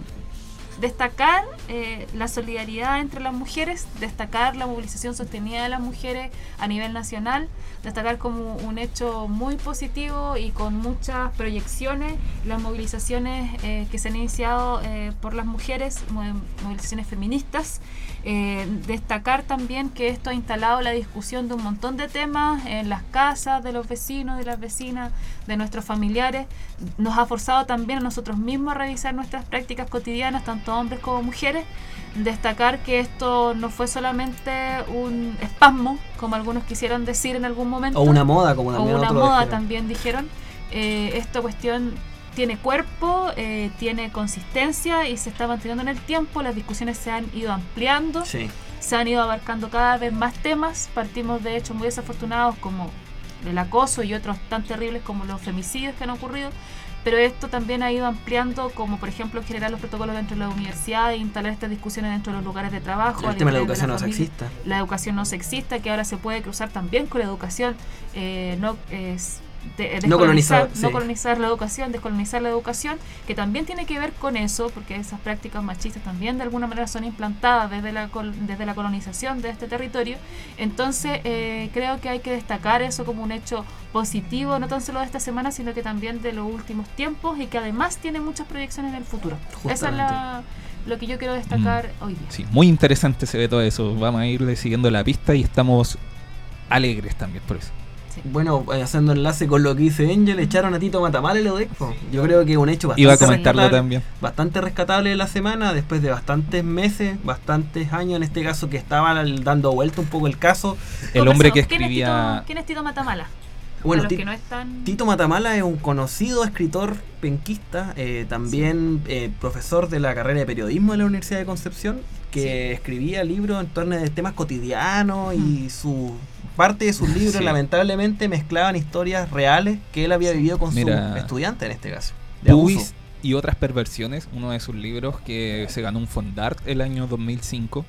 [SPEAKER 4] destacar eh, la solidaridad entre las mujeres, destacar la movilización sostenida de las mujeres a nivel nacional, destacar como un hecho muy positivo y con muchas proyecciones las movilizaciones eh, que se han iniciado eh, por las mujeres, movilizaciones feministas. Eh, destacar también que esto ha instalado la discusión de un montón de temas en las casas de los vecinos, de las vecinas, de nuestros familiares. Nos ha forzado también a nosotros mismos a revisar nuestras prácticas cotidianas, tanto hombres como mujeres. Destacar que esto no fue solamente un espasmo, como algunos quisieron decir en algún momento,
[SPEAKER 3] O una moda, como
[SPEAKER 4] o
[SPEAKER 3] también
[SPEAKER 4] una
[SPEAKER 3] otros
[SPEAKER 4] moda
[SPEAKER 3] dijeron.
[SPEAKER 4] también dijeron. Eh, esta cuestión tiene cuerpo, eh, tiene consistencia y se está manteniendo en el tiempo. Las discusiones se han ido ampliando,
[SPEAKER 3] Sí.
[SPEAKER 4] se han ido abarcando cada vez más temas. Partimos de hechos muy desafortunados como el acoso y otros tan terribles como los femicidios que han ocurrido, pero esto también ha ido ampliando, como por ejemplo generar los protocolos dentro de la universidad e instalar estas discusiones dentro de los lugares de trabajo.
[SPEAKER 3] El
[SPEAKER 4] al
[SPEAKER 3] tema de la
[SPEAKER 4] interior
[SPEAKER 3] educación no
[SPEAKER 4] familia.
[SPEAKER 3] sexista.
[SPEAKER 4] La educación no sexista, que ahora se puede cruzar también con la educación eh, no es de,
[SPEAKER 3] No colonizar,
[SPEAKER 4] no
[SPEAKER 3] sí.
[SPEAKER 4] colonizar la educación, descolonizar la educación, que también tiene que ver con eso, porque esas prácticas machistas también de alguna manera son implantadas desde la col- desde la colonización de este territorio. Entonces eh, creo que hay que destacar eso como un hecho positivo, no tan solo de esta semana, sino que también de los últimos tiempos, y que además tiene muchas proyecciones en el futuro. Esa es
[SPEAKER 3] Justamente.
[SPEAKER 4] la, lo que yo quiero destacar
[SPEAKER 2] Mm.
[SPEAKER 4] hoy día.
[SPEAKER 2] Sí, muy interesante se ve todo eso. Vamos a irle siguiendo la pista y estamos alegres también por eso.
[SPEAKER 3] Bueno, eh, haciendo enlace con lo que dice Angel, echaron a Tito Matamala el Odexpo. Yo creo que es un hecho bastante
[SPEAKER 2] Iba a comentarlo
[SPEAKER 3] rescatable,
[SPEAKER 2] también.
[SPEAKER 3] bastante rescatable de la semana, después de bastantes meses, bastantes años en este caso, que estaba al- dando vuelta un poco el caso.
[SPEAKER 2] El hombre que
[SPEAKER 4] ¿Quién es
[SPEAKER 2] escribía...
[SPEAKER 4] Tito, ¿quién es Tito Matamala?
[SPEAKER 3] Bueno,
[SPEAKER 4] Para los
[SPEAKER 3] Ti-
[SPEAKER 4] que no están...
[SPEAKER 3] Tito Matamala es un conocido escritor penquista, eh, también eh, profesor de la carrera de periodismo de la Universidad de Concepción, que
[SPEAKER 4] Sí.
[SPEAKER 3] escribía libros en torno de temas cotidianos y su parte de sus libros
[SPEAKER 2] Sí.
[SPEAKER 3] lamentablemente mezclaban historias reales que él había vivido con
[SPEAKER 2] Mira,
[SPEAKER 3] su estudiante en este caso. De abuso.
[SPEAKER 2] Puis y otras perversiones, uno de sus libros que se ganó un Fondart el año dos mil cinco,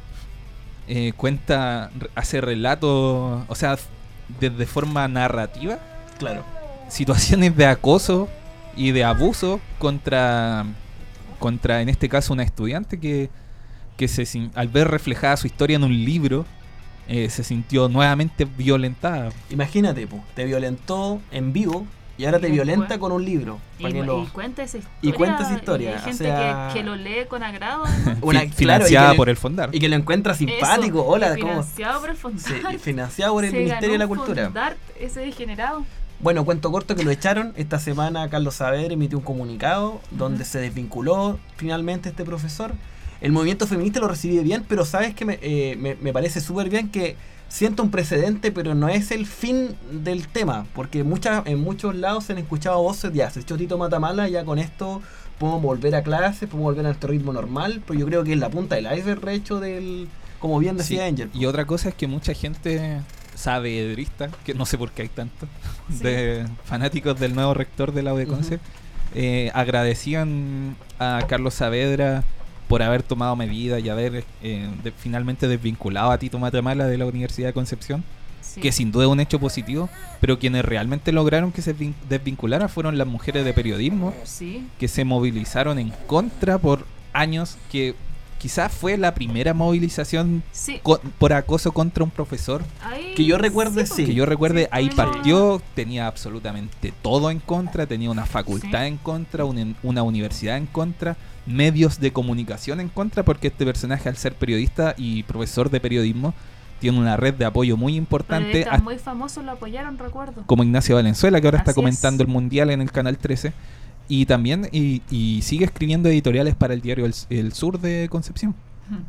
[SPEAKER 2] eh, cuenta, hace relatos, o sea, desde forma narrativa,
[SPEAKER 3] Claro.
[SPEAKER 2] situaciones de acoso y de abuso contra, contra en este caso, una estudiante que, que se, sin- al ver reflejada su historia en un libro, eh, se sintió nuevamente violentada.
[SPEAKER 3] Imagínate, po, te violentó en vivo y ahora
[SPEAKER 4] Y
[SPEAKER 3] te
[SPEAKER 4] después-
[SPEAKER 3] violenta con un libro.
[SPEAKER 4] Y,
[SPEAKER 3] para que
[SPEAKER 4] y
[SPEAKER 3] lo-
[SPEAKER 4] cuenta esa historia.
[SPEAKER 3] y cuenta esa historia,
[SPEAKER 4] y hay
[SPEAKER 3] o
[SPEAKER 4] gente
[SPEAKER 3] sea-
[SPEAKER 4] que, que lo lee con agrado. además.
[SPEAKER 3] Una-
[SPEAKER 2] Fi-
[SPEAKER 3] claro, y
[SPEAKER 2] financiada
[SPEAKER 3] que le-
[SPEAKER 2] por el Fondart.
[SPEAKER 3] Y que lo encuentra simpático.
[SPEAKER 4] Eso,
[SPEAKER 3] Hola,
[SPEAKER 4] y
[SPEAKER 3] ¿cómo?
[SPEAKER 4] financiado por el Fondart.
[SPEAKER 3] Sí, financiado por el
[SPEAKER 4] Se
[SPEAKER 3] Ministerio de la
[SPEAKER 4] ganó un
[SPEAKER 3] Cultura.
[SPEAKER 4] Fondart, ese degenerado.
[SPEAKER 3] Bueno, cuento corto que lo echaron. Esta semana Carlos Saavedra emitió un comunicado donde se desvinculó finalmente este profesor. El movimiento feminista lo recibió bien, pero sabes que me, eh, me, me parece súper bien que sienta un precedente, pero no es el fin del tema, porque muchas, en muchos lados se han escuchado voces, ya, se echó Tito Matamala, ya con esto podemos volver a clases, podemos volver a nuestro ritmo normal, pero yo creo que es la punta del iceberg hecho del, como bien decía
[SPEAKER 2] Sí,
[SPEAKER 3] Angel.
[SPEAKER 2] y otra cosa es que mucha gente sabedrista, que no sé por qué hay tanto,
[SPEAKER 4] Sí.
[SPEAKER 2] de fanáticos del nuevo rector de la U D Conce, eh, agradecían a Carlos Saavedra por haber tomado medidas y haber eh, de- finalmente desvinculado a Tito Matamala de la Universidad de Concepción,
[SPEAKER 4] Sí.
[SPEAKER 2] que sin duda es un hecho positivo, pero quienes realmente lograron que se vin- desvinculara fueron las mujeres de periodismo,
[SPEAKER 4] Sí.
[SPEAKER 2] que se movilizaron en contra por años, que quizás fue la primera movilización
[SPEAKER 4] Sí.
[SPEAKER 2] co- por acoso contra un profesor.
[SPEAKER 4] Ahí,
[SPEAKER 3] Que yo recuerde,
[SPEAKER 4] po.
[SPEAKER 3] sí.
[SPEAKER 2] Que yo recuerde,
[SPEAKER 4] Sí,
[SPEAKER 2] ahí
[SPEAKER 4] tuvimos-
[SPEAKER 2] partió, tenía absolutamente todo en contra, tenía una facultad
[SPEAKER 4] Sí.
[SPEAKER 2] en contra, una, una universidad en contra, medios de comunicación en contra, porque este personaje, al ser periodista y profesor de periodismo, tiene una red de apoyo muy importante,
[SPEAKER 4] Periodistas
[SPEAKER 2] hasta-
[SPEAKER 4] muy famosos lo apoyaron, recuerdo.
[SPEAKER 2] como Ignacio Valenzuela, que ahora está
[SPEAKER 4] Así
[SPEAKER 2] comentando
[SPEAKER 4] es.
[SPEAKER 2] el Mundial en el Canal trece, y también y, y sigue escribiendo editoriales para el diario El, El Sur de Concepción.
[SPEAKER 4] Ujú.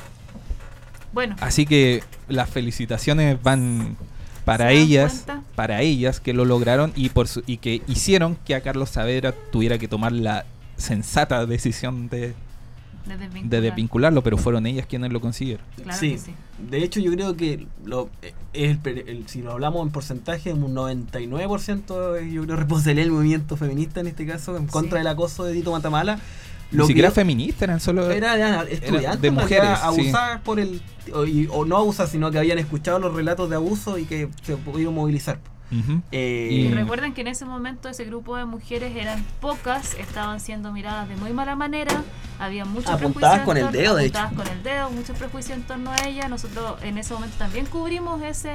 [SPEAKER 4] Bueno,
[SPEAKER 2] Así que las felicitaciones van para
[SPEAKER 4] ¿Se dan
[SPEAKER 2] ellas,
[SPEAKER 4] cuenta?
[SPEAKER 2] para ellas que lo lograron y por su, y que hicieron que a Carlos Saavedra tuviera que tomar la sensata decisión de,
[SPEAKER 4] de desvincular.
[SPEAKER 2] de desvincularlo, pero fueron ellas quienes lo consiguieron.
[SPEAKER 4] Claro
[SPEAKER 3] sí.
[SPEAKER 4] que sí.
[SPEAKER 3] De hecho, yo creo que lo, eh, el, per- el- si lo hablamos en porcentaje, un noventa y nueve por ciento yo creo responsabilidad del movimiento feminista en este caso, en contra
[SPEAKER 4] Sí.
[SPEAKER 3] del acoso de Tito Matamala.
[SPEAKER 2] Ni
[SPEAKER 3] Lo
[SPEAKER 2] siquiera
[SPEAKER 3] que
[SPEAKER 2] feministas, eran solo...
[SPEAKER 3] era, era estudiantes
[SPEAKER 2] de
[SPEAKER 3] en
[SPEAKER 2] mujeres,
[SPEAKER 3] realidad,
[SPEAKER 2] sí.
[SPEAKER 3] abusadas por el o, y- o no abusadas, sino que habían escuchado los relatos de abuso y que se pudieron movilizar.
[SPEAKER 2] Ujú.
[SPEAKER 3] Eh,
[SPEAKER 2] Y-
[SPEAKER 4] Y recuerden que en ese momento ese grupo de mujeres eran pocas, estaban siendo miradas de muy mala manera, había muchos
[SPEAKER 3] Apuntadas
[SPEAKER 4] prejuicios
[SPEAKER 3] con
[SPEAKER 4] en
[SPEAKER 3] el
[SPEAKER 4] torno-
[SPEAKER 3] dedo, de
[SPEAKER 4] apuntadas con el dedo, muchos prejuicios en torno a ella. Nosotros en ese momento también cubrimos ese,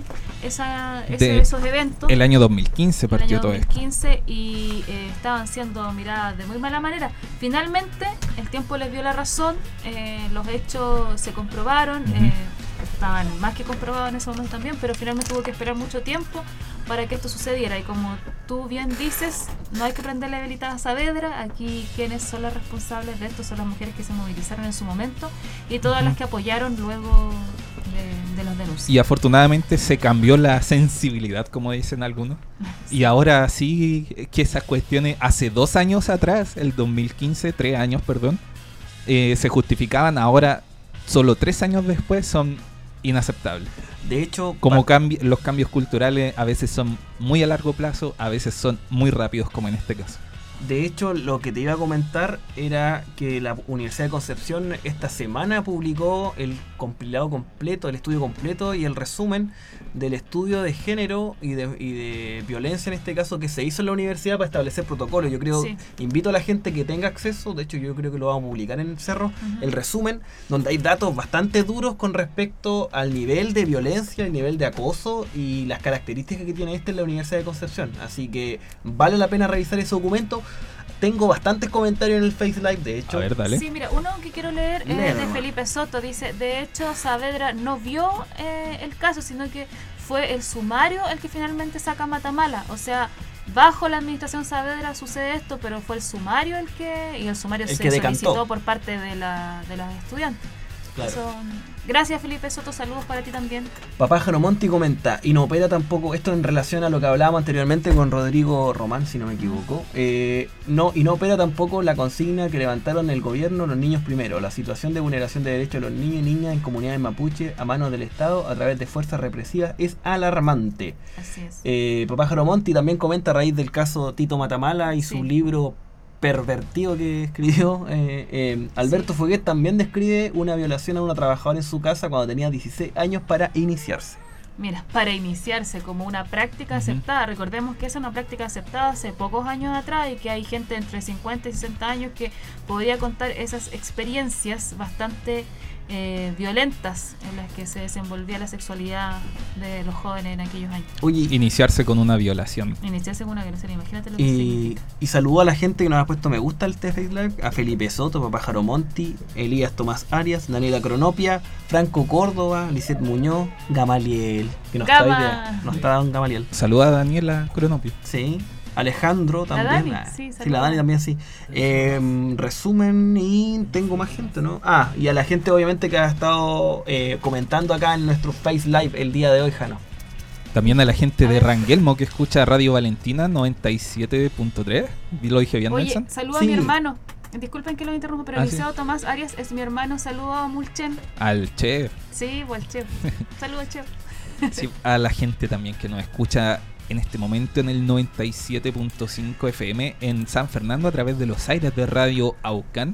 [SPEAKER 4] esa, ese-
[SPEAKER 2] De-
[SPEAKER 4] esos eventos.
[SPEAKER 2] El año dos mil quince
[SPEAKER 4] en el
[SPEAKER 2] partió
[SPEAKER 4] año
[SPEAKER 2] todo
[SPEAKER 4] dos mil
[SPEAKER 2] esto.
[SPEAKER 4] quince y eh, estaban siendo miradas de muy mala manera. Finalmente, el tiempo les dio la razón, eh, los hechos se comprobaron,
[SPEAKER 2] Ujú.
[SPEAKER 4] eh, estaban más que comprobados en ese momento también, pero finalmente hubo que esperar mucho tiempo para que esto sucediera. Y como tú bien dices, no hay que prenderle velita a Saavedra, aquí quienes son las responsables de esto son las mujeres que se movilizaron en su momento y todas
[SPEAKER 2] Ujú.
[SPEAKER 4] las que apoyaron luego de, de los denuncias.
[SPEAKER 2] Y afortunadamente se cambió la sensibilidad, como dicen algunos. Y ahora sí que esas cuestiones hace dos años atrás, el dos mil quince, tres años, perdón, eh, se justificaban, ahora solo tres años después son inaceptables.
[SPEAKER 3] de hecho,
[SPEAKER 2] Como
[SPEAKER 3] pa-
[SPEAKER 2] cambi- los cambios culturales a veces son muy a largo plazo, a veces son muy rápidos, como en este caso.
[SPEAKER 3] de hecho, lo que te iba a comentar era que la Universidad de Concepción esta semana publicó el compilado completo, el estudio completo y el resumen del estudio de género y de, y de violencia en este caso que se hizo en la universidad para establecer protocolos. Yo creo,
[SPEAKER 4] Sí.
[SPEAKER 3] invito a la gente que tenga acceso, de hecho yo creo que lo vamos a publicar en el Cerro,
[SPEAKER 4] Ujú.
[SPEAKER 3] el resumen, donde hay datos bastante duros con respecto al nivel de violencia, el nivel de acoso y las características que tiene este en la Universidad de Concepción. Así que vale la pena revisar ese documento. Tengo bastantes comentarios en el Face Live, de hecho.
[SPEAKER 2] A ver, dale.
[SPEAKER 4] Sí, mira, uno que quiero leer es
[SPEAKER 3] Léelo
[SPEAKER 4] de
[SPEAKER 3] nomás.
[SPEAKER 4] Felipe Soto. Dice, de hecho, Saavedra no vio eh, el caso, sino que fue el sumario el que finalmente saca a Matamala. O sea, bajo la administración Saavedra sucede esto, pero fue el sumario el que... Y el sumario
[SPEAKER 3] El
[SPEAKER 4] se
[SPEAKER 3] que decantó.
[SPEAKER 4] solicitó por parte de, la, de las estudiantes.
[SPEAKER 3] Claro.
[SPEAKER 4] Son- Gracias, Felipe Soto. Saludos para ti también.
[SPEAKER 3] Papájaro Monti comenta, y no opera tampoco, esto en relación a lo que hablábamos anteriormente con Rodrigo Román, si no me equivoco, eh, no, y no opera tampoco la consigna que levantaron el gobierno los niños primero, la situación de vulneración de derechos de los niños y niñas en comunidades mapuche a manos del Estado a través de fuerzas represivas es alarmante.
[SPEAKER 4] Así es.
[SPEAKER 3] Eh, Papájaro Monti también comenta a raíz del caso Tito Matamala y su
[SPEAKER 4] Sí.
[SPEAKER 3] libro pervertido que escribió. eh, eh, Alberto
[SPEAKER 4] Sí.
[SPEAKER 3] Foguet también describe una violación a una trabajadora en su casa cuando tenía dieciséis años para iniciarse.
[SPEAKER 4] Mira, para iniciarse como una práctica
[SPEAKER 2] Ujú.
[SPEAKER 4] aceptada, recordemos que es una práctica aceptada hace pocos años atrás y que hay gente entre cincuenta y sesenta años que podría contar esas experiencias bastante eh, violentas en las que se desenvolvía la sexualidad de los jóvenes en aquellos años.
[SPEAKER 3] Oye,
[SPEAKER 2] Iniciarse con una violación.
[SPEAKER 4] Iniciarse con una violación, imagínate lo que
[SPEAKER 3] y,
[SPEAKER 4] significa.
[SPEAKER 3] y saludo a la gente que nos ha puesto me gusta al T F Live, a Felipe Soto, Papájaro Monti, Elías Tomás Arias, Daniela Cronopia, Franco Córdoba, Lisette Muñoz, Gamaliel, que no está, hoy
[SPEAKER 4] Gama.
[SPEAKER 3] día, no está don Gamaliel.
[SPEAKER 2] Saluda a Daniela Cronopio.
[SPEAKER 3] Sí, Alejandro
[SPEAKER 4] La
[SPEAKER 3] también.
[SPEAKER 4] Dani,
[SPEAKER 3] Ah,
[SPEAKER 4] sí,
[SPEAKER 3] sí,
[SPEAKER 4] saluda.
[SPEAKER 3] la Dani también, sí. Eh, resumen y tengo más gente, ¿no? Ah, y a la gente obviamente que ha estado eh, comentando acá en nuestro Face Live el día de hoy, Jano.
[SPEAKER 2] También a la gente
[SPEAKER 4] A
[SPEAKER 2] de
[SPEAKER 4] ver.
[SPEAKER 2] Rangelmo que escucha Radio Valentina noventa y siete punto tres. ¿Lo dije bien,
[SPEAKER 4] Oye,
[SPEAKER 2] Nelson?
[SPEAKER 4] saludo
[SPEAKER 3] Sí.
[SPEAKER 4] a mi hermano. Disculpen que lo interrumpa, pero
[SPEAKER 2] Ah,
[SPEAKER 4] Eliseo
[SPEAKER 2] sí.
[SPEAKER 4] Tomás Arias es mi hermano. Saludo a Mulchen.
[SPEAKER 2] Al chef.
[SPEAKER 4] Sí, o al chef. Saludos, chef.
[SPEAKER 2] Sí, a la gente también que nos escucha en este momento en el noventa y siete punto cinco F M en San Fernando a través de los aires de Radio Aucán.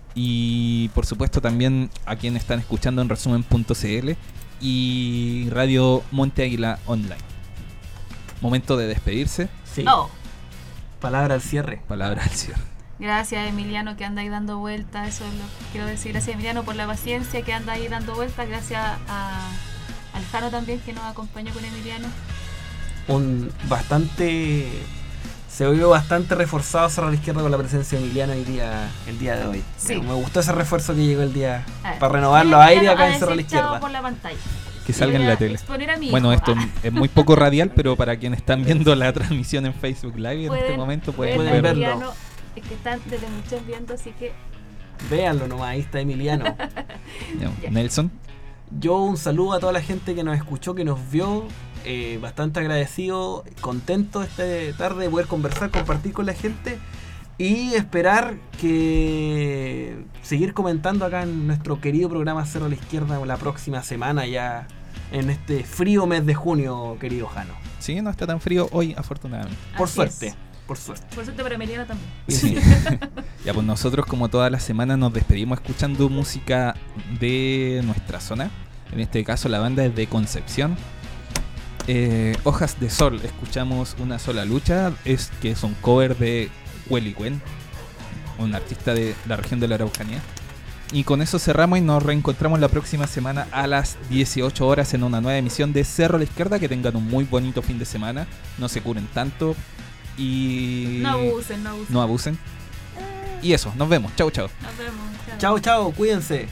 [SPEAKER 2] Y por supuesto también a quienes están escuchando en resumen punto c l y Radio Monte Águila Online. Momento de despedirse.
[SPEAKER 3] Sí.
[SPEAKER 4] Oh.
[SPEAKER 3] Palabra al cierre.
[SPEAKER 2] Palabra al cierre.
[SPEAKER 4] Gracias Emiliano que anda ahí dando vueltas, eso es lo que quiero decir. Gracias Emiliano por la paciencia que anda ahí dando vueltas. Gracias a Aljano también que nos acompañó con Emiliano.
[SPEAKER 3] Un bastante... Se vio bastante reforzado Cerro a la Izquierda con la presencia de Emiliano el día, el día de hoy.
[SPEAKER 4] Sí.
[SPEAKER 3] Me gustó ese refuerzo que llegó el día
[SPEAKER 4] ver,
[SPEAKER 3] para renovar los aires acá en Cerro a la
[SPEAKER 4] decir chao
[SPEAKER 3] Izquierda.
[SPEAKER 4] por la pantalla.
[SPEAKER 2] Que salga en la tele.
[SPEAKER 4] Exponer a mi
[SPEAKER 2] Bueno,
[SPEAKER 4] hijo.
[SPEAKER 2] esto
[SPEAKER 4] Ah.
[SPEAKER 2] es muy poco radial, pero para quienes están viendo la transmisión en Facebook Live en este momento pueden,
[SPEAKER 3] pueden
[SPEAKER 2] ver.
[SPEAKER 3] verlo.
[SPEAKER 4] Emiliano, es que están desde muchos viendo, así que
[SPEAKER 3] Véanlo nomás, ahí está Emiliano.
[SPEAKER 2] Ya,
[SPEAKER 4] Ya.
[SPEAKER 2] Nelson.
[SPEAKER 3] Yo un saludo a toda la gente que nos escuchó, que nos vio, eh, bastante agradecido, contento esta tarde de poder conversar, compartir con la gente y esperar que seguir comentando acá en nuestro querido programa Cerro a la Izquierda la próxima semana ya en este frío mes de junio, querido Jano.
[SPEAKER 2] Sí, no está tan frío hoy, afortunadamente.
[SPEAKER 3] Por
[SPEAKER 4] Así
[SPEAKER 3] suerte,
[SPEAKER 4] es.
[SPEAKER 3] por suerte.
[SPEAKER 4] Por suerte para Emiliano también.
[SPEAKER 2] Sí. Ya, pues nosotros como todas las semanas nos despedimos escuchando música de nuestra zona. En este caso la banda es de Concepción. Eh, Hojas de Sol, escuchamos Una Sola Lucha, es que es un cover de Huelicuen, un artista de la región de la Araucanía. Y con eso cerramos y nos reencontramos la próxima semana a las dieciocho horas en una nueva emisión de Cerro a la Izquierda. Que tengan un muy bonito fin de semana, no se curen tanto y
[SPEAKER 4] No abusen, no abusen.
[SPEAKER 2] no abusen. Y eso, nos vemos, chau chau.
[SPEAKER 4] Nos vemos.
[SPEAKER 3] Chao, chao, cuídense.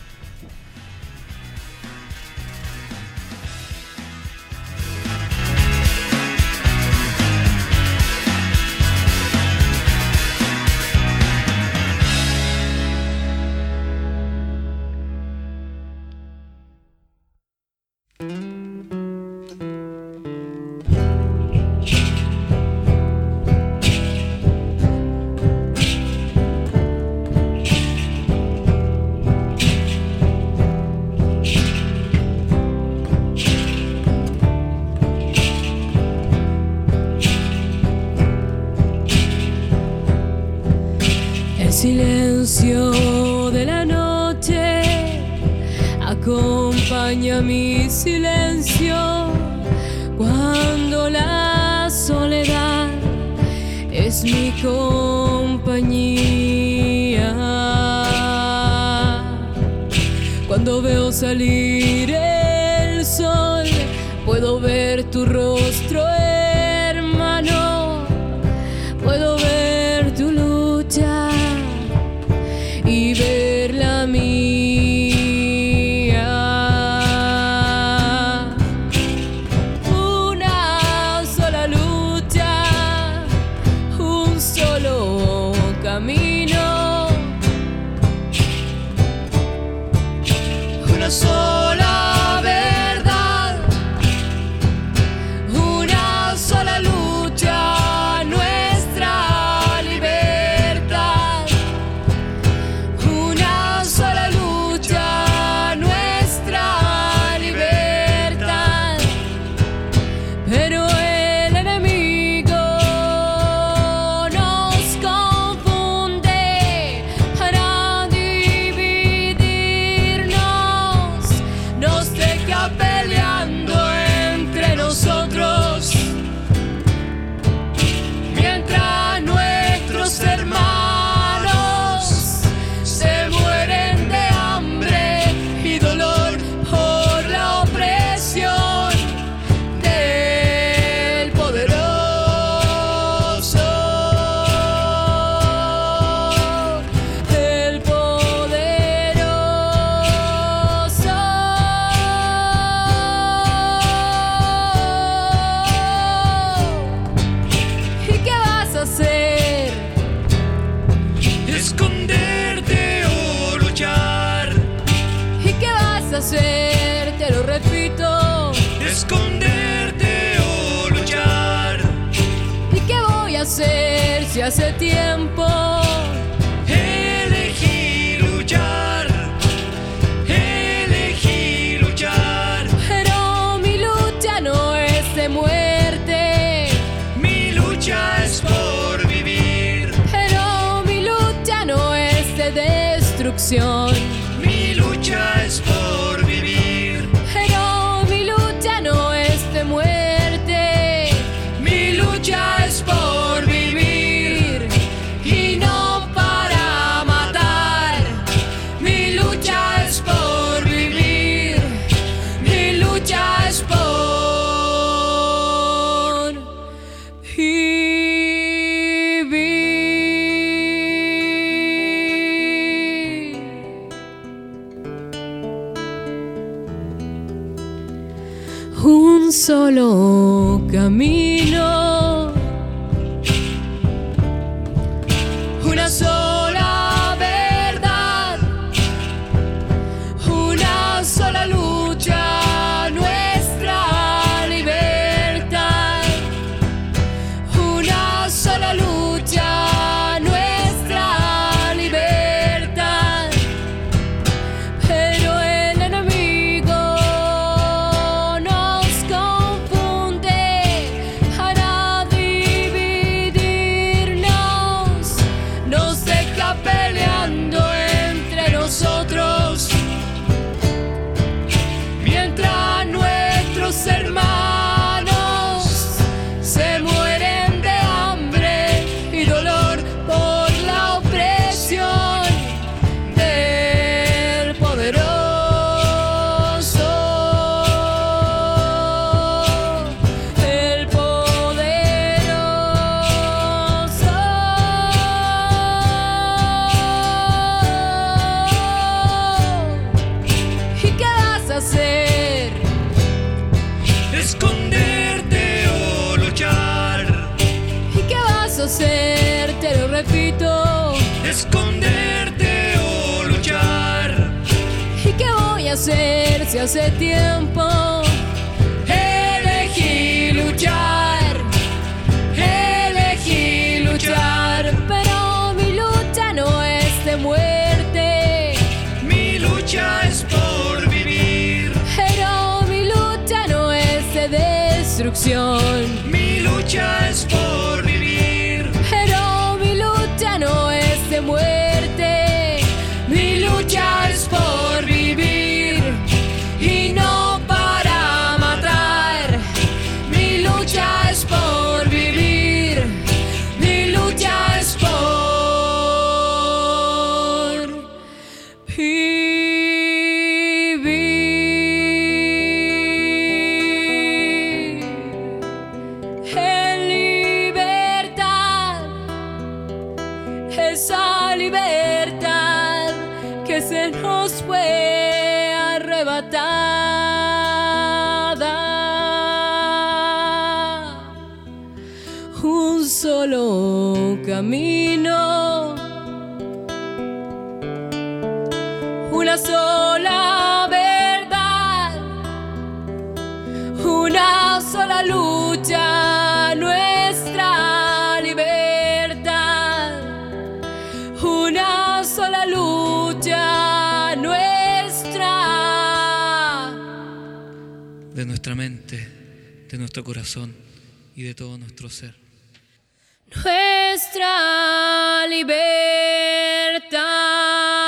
[SPEAKER 7] El silencio de la noche acompaña mi silencio cuando la soledad es mi compañía. Cuando veo salir el sol, puedo ver tu rostro, hermano, puedo ver tu lucha y ver la mía. Una sola lucha, un solo camino, una sola verdad, una sola lucha, nuestra libertad. Una sola lucha, nuestra libertad. Pero el enemigo nos confunde para dividirnos, nos deja peleando entre nosotros, mientras nuestros hermanos se mueren de hambre y dolor por la opresión del poderoso, del poderoso. ¿Y qué vas a hacer?
[SPEAKER 8] Esconderte o luchar,
[SPEAKER 7] ¿Y qué vas a hacer? Te lo repito.
[SPEAKER 8] esconderte o luchar,
[SPEAKER 7] ¿Y qué voy a hacer si hace tiempo
[SPEAKER 8] elegí luchar, elegí luchar,
[SPEAKER 7] pero mi lucha no es de muerte,
[SPEAKER 8] mi lucha es por vivir,
[SPEAKER 7] pero mi lucha no es de destrucción,
[SPEAKER 8] mi lucha es por vivir,
[SPEAKER 7] pero mi lucha no es de muerte,
[SPEAKER 8] mi lucha es por vivir
[SPEAKER 7] y no para solo camino, una sola verdad, una sola lucha, nuestra libertad, una sola lucha, nuestra libertad. Pero el enemigo nos confunde para dividirnos, nos deja peleando entre nosotros, mientras nuestros hermanos se mueren de hambre y dolor por la opresión del poderoso, el poderoso. ¿Y qué vas a hacer?
[SPEAKER 8] Esconderte o luchar,
[SPEAKER 7] ¿Y qué vas a hacer? Te lo repito.
[SPEAKER 8] esconderte o luchar.
[SPEAKER 7] ¿Y qué voy a hacer si hace tiempo elegí luchar? Elegí luchar, pero mi lucha no es de muerte,
[SPEAKER 8] Mi lucha es por vivir,
[SPEAKER 7] pero mi lucha no es de destrucción,
[SPEAKER 8] mi lucha es por vivir,
[SPEAKER 7] pero mi lucha no es de muerte, mi lucha es por vivir y no para matar. Mi lucha es por vivir, mi lucha es por vivir en libertad, esa libertad que se nos fue arrebatada. Un solo camino, una sola verdad, una sola lucha, nuestra libertad, una sola lucha, nuestra.
[SPEAKER 9] De nuestra mente, de nuestro corazón y de todo nuestro ser.
[SPEAKER 7] Nuestra libertad.